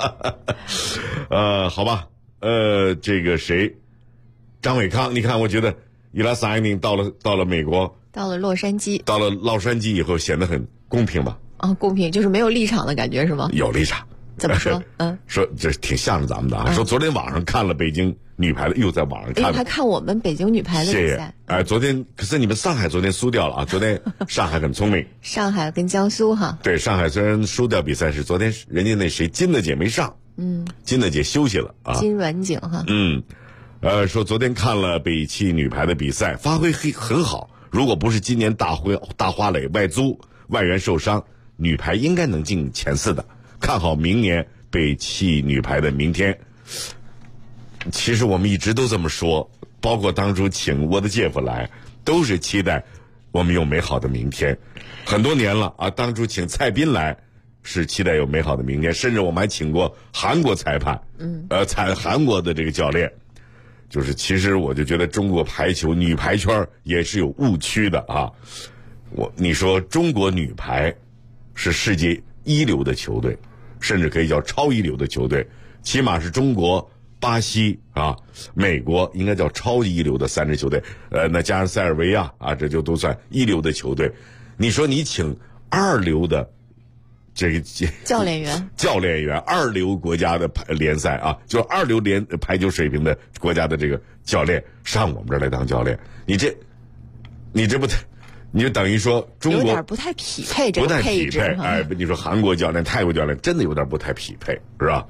好吧，这个谁，张伟康，你看，我觉得伊拉萨伊宁到了美国， 到了洛杉矶以后显得很公平吧？ 公平就是没有立场的感觉是吗？ 有立场。 怎么说？ 说这挺向着咱们的啊。说昨天晚上看了北京女排的，又在网上看了， 还看我们北京女排的比赛。 昨天可是你们上海昨天输掉了啊！昨天上海很聪明， 上海跟江苏哈。 对，上海虽然输掉比赛，是昨天人家那谁金大姐没上，金大姐休息了啊。 金软景哈。 说昨天看了北汽女排的比赛，发挥很好。如果不是今年大花蕾外租外援受伤，女排应该能进前4的。看好明年北汽女排的明天。其实我们一直都这么说，包括当初请我的姐夫来，都是期待我们有美好的明天。很多年了啊，当初请蔡斌来是期待有美好的明天，甚至我们还请过韩国裁判，韩国的这个教练。就是其实我就觉得中国排球女排圈也是有误区的啊。你说中国女排是世界一流的球队，甚至可以叫超一流的球队，起码是中国、巴西啊、美国应该叫超级一流的3支球队，那加上塞尔维亚啊，这就都算一流的球队。你说你请2流的这个教练员 2流国家的联赛啊，就2流排球水平的国家的这个教练上我们这儿来当教练，你这不太。你就等于说中国有点不太匹配这个配置， 你说韩国教练、泰国教练真的有点不太匹配，是吧？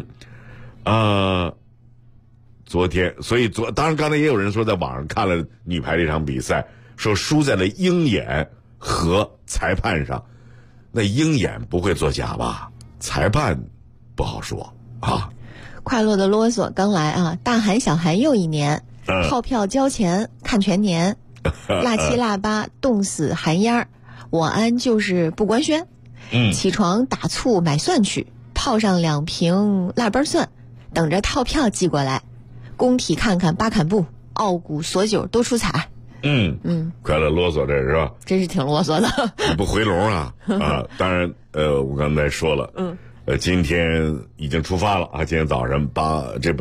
昨天，所以当然刚才也有人说在网上看了女排这场比赛，说输在了鹰眼和裁判上。那鹰眼不会作假吧？裁判不好说啊。 快乐的啰嗦刚来啊，大韩小韩又一年。 套票交钱看全年，腊七腊八冻死寒烟儿，我安就是不官宣。起床打醋买蒜去，泡上2瓶腊八蒜，等着套票寄过来。工体看看巴坎布，傲骨锁酒都出彩。 快乐啰嗦这是吧？ 真是挺啰嗦的。 你不回笼啊？当然，我刚才说了，今天已经出发了啊！今天早上巴顿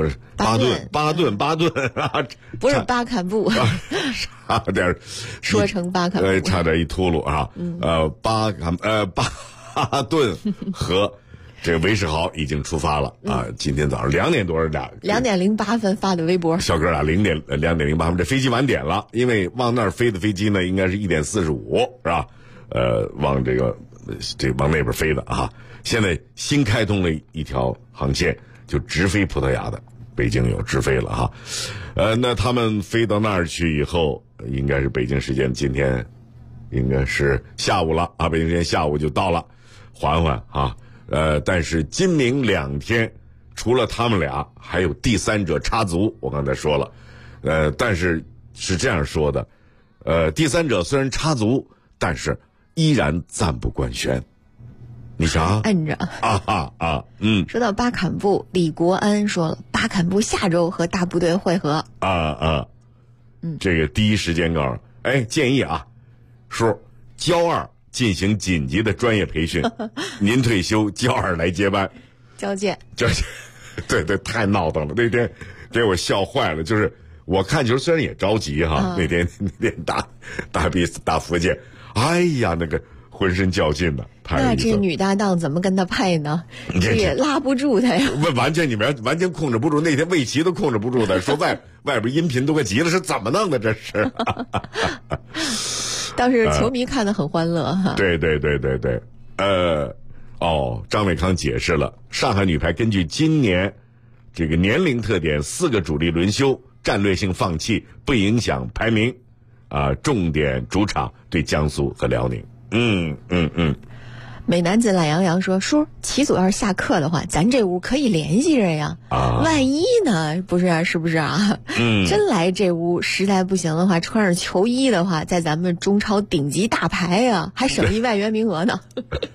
啊， 不是巴坎布， 差点说成巴坎布， 差点一秃噜啊！巴顿和这个韦世豪已经出发了啊！今天早上2点多 2点08分发的微博， 小哥俩2点08分，这飞机晚点了，因为往那儿飞的飞机呢，应该是1点45是吧？往往那边飞的啊！现在新开通了一条航线，就直飞葡萄牙的，北京有直飞了哈。那他们飞到那儿去以后，应该是北京时间今天，应该是下午了啊，北京时间下午就到了，缓缓啊。但是今明2天，除了他们俩，还有第三者插足。我刚才说了，但是是这样说的，第三者虽然插足，但是依然暂不官宣。你啥？ 摁着说到巴坎布，李国安说了，巴坎布下周和大部队会合。 这个第一时间告诉，建议啊，叔焦二进行紧急的专业培训，您退休，焦二来接班。 交接， 对，太闹腾了，那天给我笑坏了。就是我看球虽然也着急哈，那天打福建，哎呀，那个浑身较劲的。 那这女搭档怎么跟他配呢？这也拉不住他呀。 完全控制不住，那天魏琪都控制不住的，说外边音频都快急了，是怎么弄的？这是。 倒是球迷看得很欢乐哈。 对。张伟康解释了，上海女排根据今年这个年龄特点，4个主力轮休，战略性放弃，不影响排名，重点主场对江苏和辽宁。 美男子懒洋洋说，叔，齐组要是下课的话，咱这屋可以联系着呀。万一呢？不是是不是啊？真来这屋，实在不行的话，穿上球衣的话，在咱们中超顶级大牌呀，还省一外援名额呢。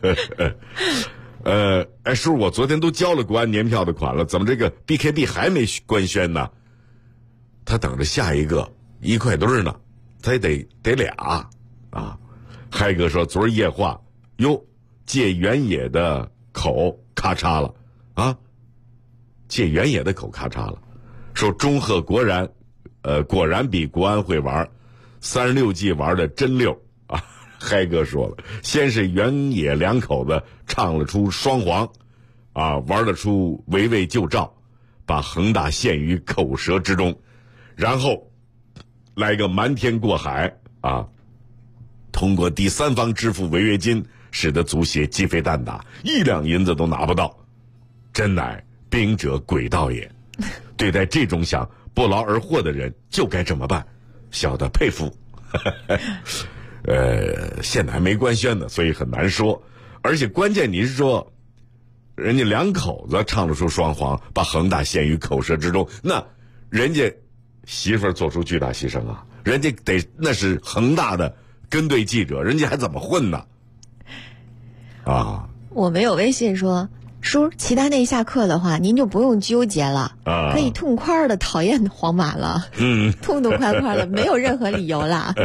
叔，我昨天都交了国安年票的款了，怎么这个 BKB 还没官宣呢？他等着下一个1块多呢，他也得俩啊。嗨哥说，昨儿夜话哟。借原野的口咔嚓了啊！借原野的口咔嚓了，说中赫果然比国安会玩，36季玩的真溜啊！嗨哥说了，先是原野2口子唱了出双簧，玩得出围魏救赵，把恒大陷于口舌之中，然后来个瞒天过海啊！通过第三方支付违约金，使得足协鸡飞蛋打，1两银子都拿不到，真乃兵者诡道也。对待这种想不劳而获的人，就该这么办，小的佩服。现在还没官宣呢，所以很难说。而且关键你是说，人家2口子唱得出双簧，把恒大陷于口舌之中，那人家媳妇儿做出巨大牺牲啊，人家那是恒大的跟队记者，人家还怎么混呢？ 我没有微信说，叔，齐达内下课的话，您就不用纠结了，可以痛快的讨厌皇马了，痛痛快快的，没有任何理由了。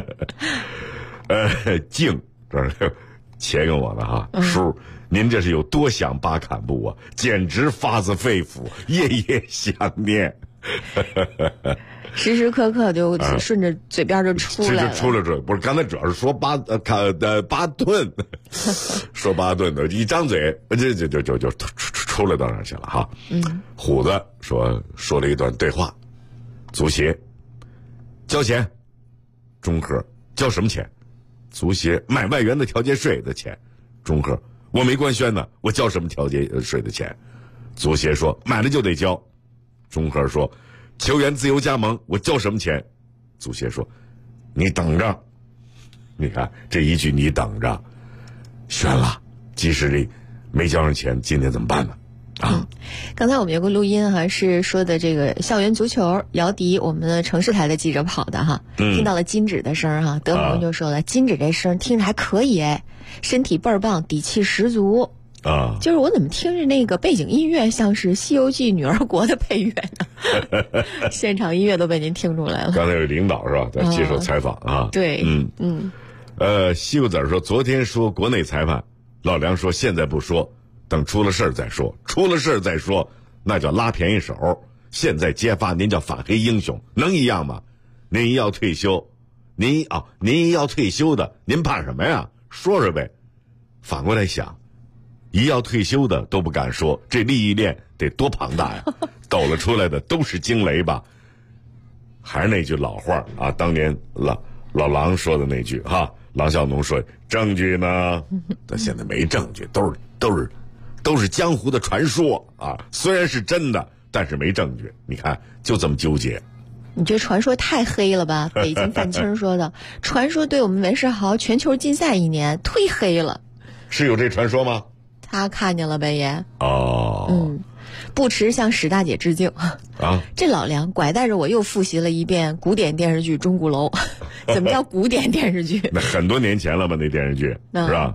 静这切给我的哈，叔，您这是有多想巴坎布啊，简直发自肺腑，夜夜想念。 时时刻刻就顺着嘴边就出来了。 出来，不是刚才主要是说巴顿，说巴顿的，一张嘴就出来到哪儿去了哈。虎子说了一段对话，足协交钱，中赫交什么钱？足协买外援的调节税的钱，中赫我没官宣呢，我交什么调节税的钱？足协说买了就得交，中赫说球员自由加盟，我交什么钱？足协说你等着。你看这一句你等着，悬了，即使没交上钱，今天怎么办呢？ 刚才我们有个录音哈，是说的这个校园足球，姚笛我们的城市台的记者跑的哈，听到了金指的声哈，德宏就说了，金指这声听着还可以哎，身体倍儿棒，底气十足。就是我怎么听着那个背景音乐像是《西游记》女儿国的配乐呢？现场音乐都被您听出来了。 刚才有领导是吧，在接受采访啊。 对， 西瓜子说昨天说国内裁判，老梁说现在不说，等出了事儿再说，出了事儿再说，那叫拉便宜手。现在揭发您叫反黑英雄，能一样吗？您要退休，您要退休的，您怕什么呀？说说呗。反过来想。一要退休的都不敢说，这利益链得多庞大呀！抖了出来的都是惊雷吧？还是那句老话啊，当年老狼说的那句哈，郎小农说证据呢？但现在没证据，都是江湖的传说啊。虽然是真的，但是没证据。你看，就这么纠结。 你这传说太黑了吧？北京范青说的，传说对我们韦世豪全球禁赛1年，忒黑了。 是有这传说吗？ 他看见了呗也不迟向史大姐致敬啊！这老梁拐带着我又复习了一遍古典电视剧《钟鼓楼》，怎么叫古典电视剧？ 那很多年前了吧？那电视剧是吧？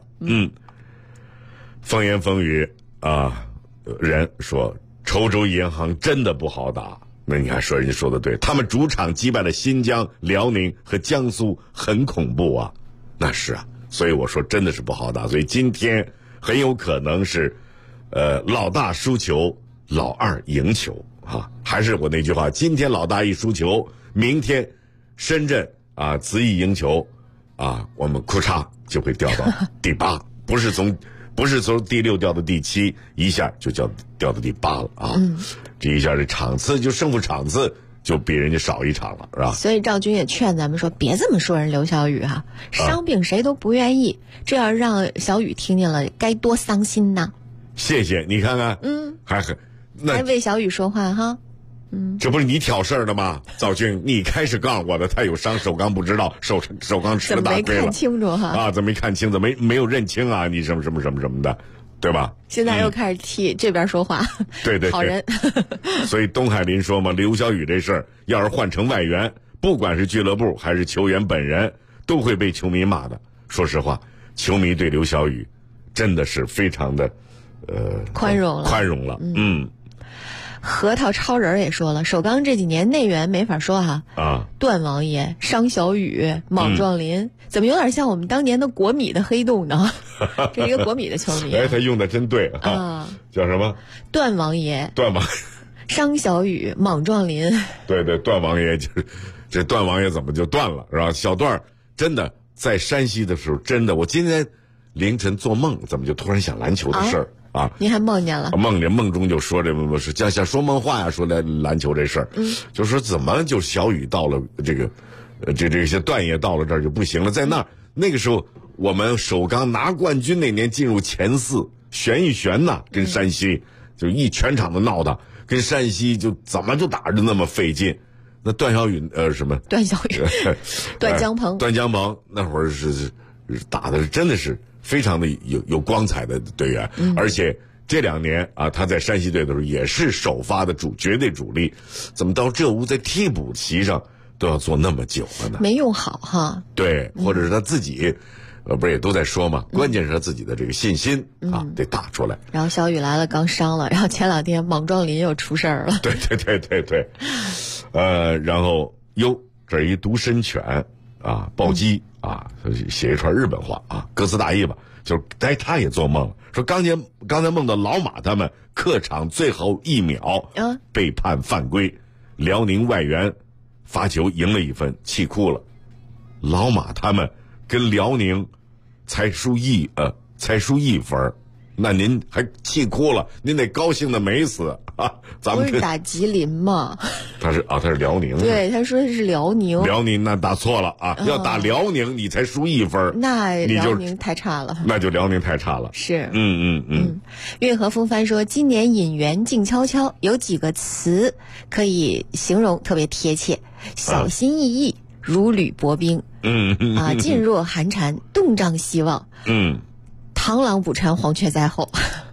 风言风语啊，人说稠州银行真的不好打。那你看说人家说的对，他们主场击败了新疆、辽宁和江苏，很恐怖啊。那是啊，所以我说真的是不好打。所以今天很有可能是，老大输球，老二赢球啊！还是我那句话，今天老大一输球，明天深圳啊慈义赢球，啊，我们库嚓就会掉到第8，不是从第6掉到第7，一下就掉到第8了啊！这一下这场次就胜负场次就比人家少1场了，是吧？ 所以赵军也劝咱们说，别这么说人刘小雨哈，伤病谁都不愿意，这要让小雨听见了，该多伤心呐！ 谢谢，你看看，还为小雨说话哈， 这不是你挑事儿的吗？赵军，你开始告诉我的，他有伤，首钢不知道，首钢吃了大亏了， 怎么没看清楚哈？ 啊，怎么没看清？怎么没有认清啊？你什么的，对吧？ 现在又开始替这边说话， 对， 好人。 所以东海林说嘛，刘小雨这事儿要是换成外援，不管是俱乐部还是球员本人，都会被球迷骂的。说实话，球迷对刘小雨真的是非常的宽容了。核桃超人也说了，首钢这几年内援没法说哈段王爷、商小雨、莽撞林，怎么有点像我们当年的国米的黑洞呢？这是一个国米的球迷。 他用的真对啊！叫什么？ 段王爷、商小雨、莽撞林。 对，段王爷就是这段王爷怎么就断了是吧？小段真的在山西的时候，真的，我今天凌晨做梦，怎么就突然想篮球的事儿？ 您还梦见了？ 梦中就说这是像说梦话呀，说篮球这事儿，就说怎么就小雨到了这些段爷到了这儿就不行了，在那个时候我们首钢拿冠军那年进入前4，悬一悬呐，跟山西就全场的闹腾，跟山西就怎么就打着那么费劲？那段小雨段小雨，段江鹏， 段江鹏那会儿是打的真的是非常的有光彩的队员，而且这2年啊，他在山西队的时候也是首发的绝对主力，怎么到这屋在替补席上都要做那么久了呢？ 没用好哈。 对，或者是他自己，不是也都在说嘛？关键是他自己的这个信心得打出来。 然后小雨来了刚伤了，然后前2天莽撞林又出事儿了。 对，然后这一独身犬啊，暴击。写一串日本话啊，歌词大意吧，就是他也做梦，说刚才梦到老马他们客场最后1秒被判犯规，辽宁外援罚球赢了1分，气哭了。老马他们跟辽宁才输1分，那您还气哭了，您得高兴的没死啊！咱们不是打吉林吗？ 他是辽宁。 对，他说的是辽宁。 辽宁那打错了啊！要打辽宁，你才输1分， 那辽宁太差了。 那就辽宁太差了。 是。月和风帆说，今年引援静悄悄，有几个词可以形容特别贴切：小心翼翼，如履薄冰。噤若寒蝉，动荡希望。螳螂捕蝉，黄雀在后。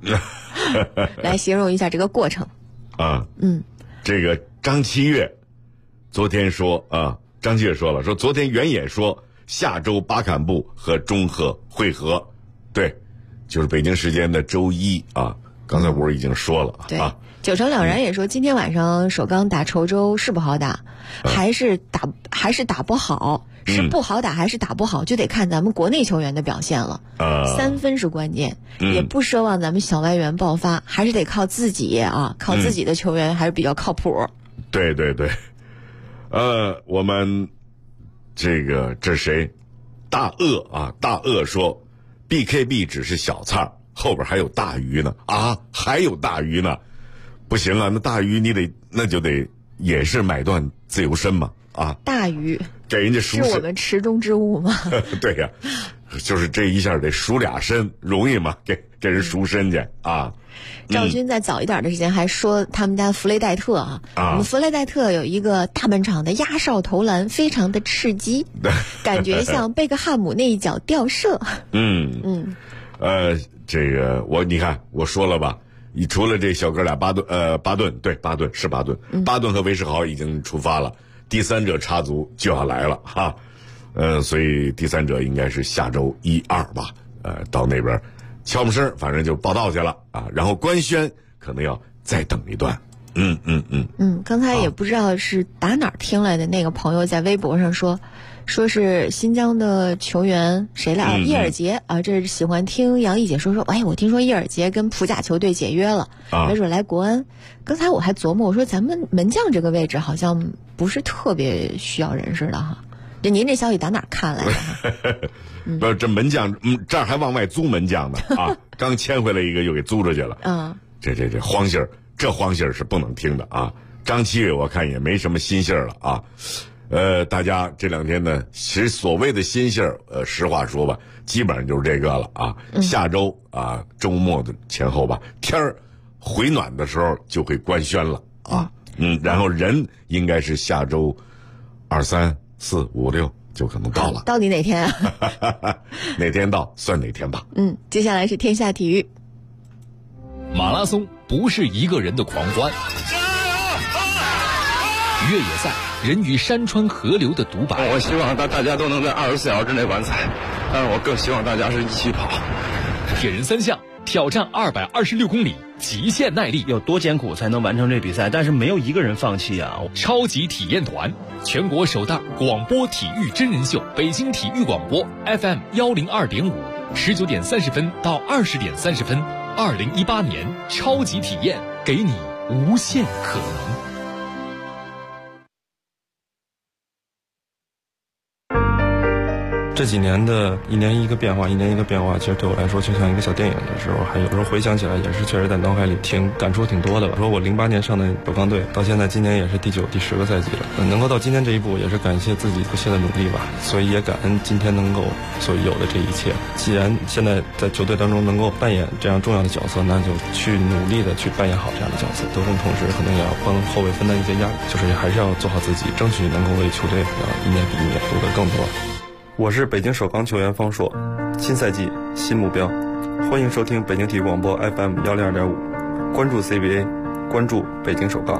来形容一下这个过程。 啊，这个张七月昨天说啊，张七月说了，说昨天原野说下周巴坎布和中赫会合，对，就是北京时间的周一啊。刚才我已经说了对啊。 九成了然也说，今天晚上首钢打稠州是不好打，还是打不好，是不好打还是打不好，就得看咱们国内球员的表现了。3分是关键，也不奢望咱们小外援爆发，还是得靠自己啊，靠自己的球员还是比较靠谱。 对对对，我们这谁？大鳄啊，大鳄说 ，BKB 只是小菜，后边还有大鱼呢啊，还有大鱼呢。不行啊，那大鱼那就得也是买断自由身嘛啊！ 大鱼给人家赎身， 是我们池中之物吗？ 对呀，就是这一下得赎俩身，容易吗？给人赎身去啊！ 赵军在早一点的时间还说他们家弗雷戴特啊，我们弗雷戴特有一个大门场的压哨投篮，非常的刺激，感觉像贝克汉姆那一脚吊射。 这个你看我说了吧。你除了这小哥俩巴顿和韦世豪已经出发了，第三者插足就要来了哈，所以第三者应该是下周1、2吧，到那边悄没声，反正就报道去了啊，然后官宣可能要再等一段。 刚才也不知道是打哪儿听来的，那个朋友在微博上说是新疆的球员谁来啊？伊尔杰啊，这是喜欢听杨毅解说，哎，我听说伊尔杰跟普甲球队解约了，没准来国安。刚才我还琢磨，我说咱们门将这个位置好像不是特别需要人似的哈。您这消息打哪儿看来的？ 不是这门将，这儿还往外租门将呢啊！刚签回来一个又给租出去了。这荒信儿，这荒信儿是不能听的啊！张七月我看也没什么新信儿了啊。大家这2天呢，其实所谓的新信儿，实话说吧，基本上就是这个了啊。下周啊，周末的前后吧，天儿回暖的时候就会官宣了啊。然后人应该是下周2、3、4、5、6就可能到了。 到底哪天啊？ 哪天到算哪天吧。 接下来是天下体育。 马拉松不是一个人的狂欢，越野赛人与山川河流的独白。 我希望大家都能在24小时之内完赛，但是我更希望大家是一起跑。 铁人3项挑战226公里，极限耐力， 有多艰苦才能完成这比赛？但是没有一个人放弃啊！ 超级体验团，全国首档广播体育真人秀，北京体育广播 FM 102.5，19点30分到20点30分，2018年超级体验，给你无限可能。 这几年的一年一个变化，其实对我来说就像一个小电影的时候，还有时候回想起来也是确实在脑海里感触挺多的吧。说我08年上的首钢队，到现在今年也是第9、第10个赛季了，能够到今天这一步，也是感谢自己不懈的努力吧。所以也感恩今天能够所有的这一切。既然现在在球队当中能够扮演这样重要的角色，那就去努力的去扮演好这样的角色。得分同时可能也要帮后卫分担一些压力，就是还是要做好自己，争取能够为球队一年比一年夺得更多。我是北京首钢球员方硕，新赛季新目标，欢迎收听北京体育广播 FM 102.5，关注 CBA， 关注北京首钢。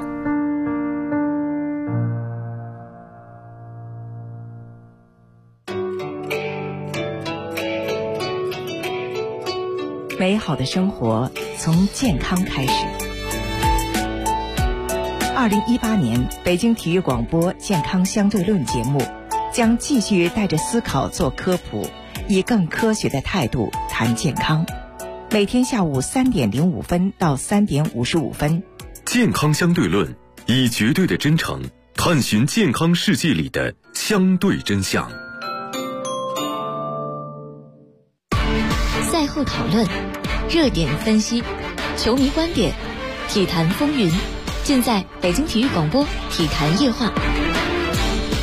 美好的生活从健康开始。2018年北京体育广播健康相对论节目将继续带着思考做科普，以更科学的态度谈健康。每天下午3点05分到3点55分。 健康相对论，以绝对的真诚探寻健康世界里的相对真相。 赛后讨论，热点分析，球迷观点，体坛风云，尽在北京体育广播体坛夜话。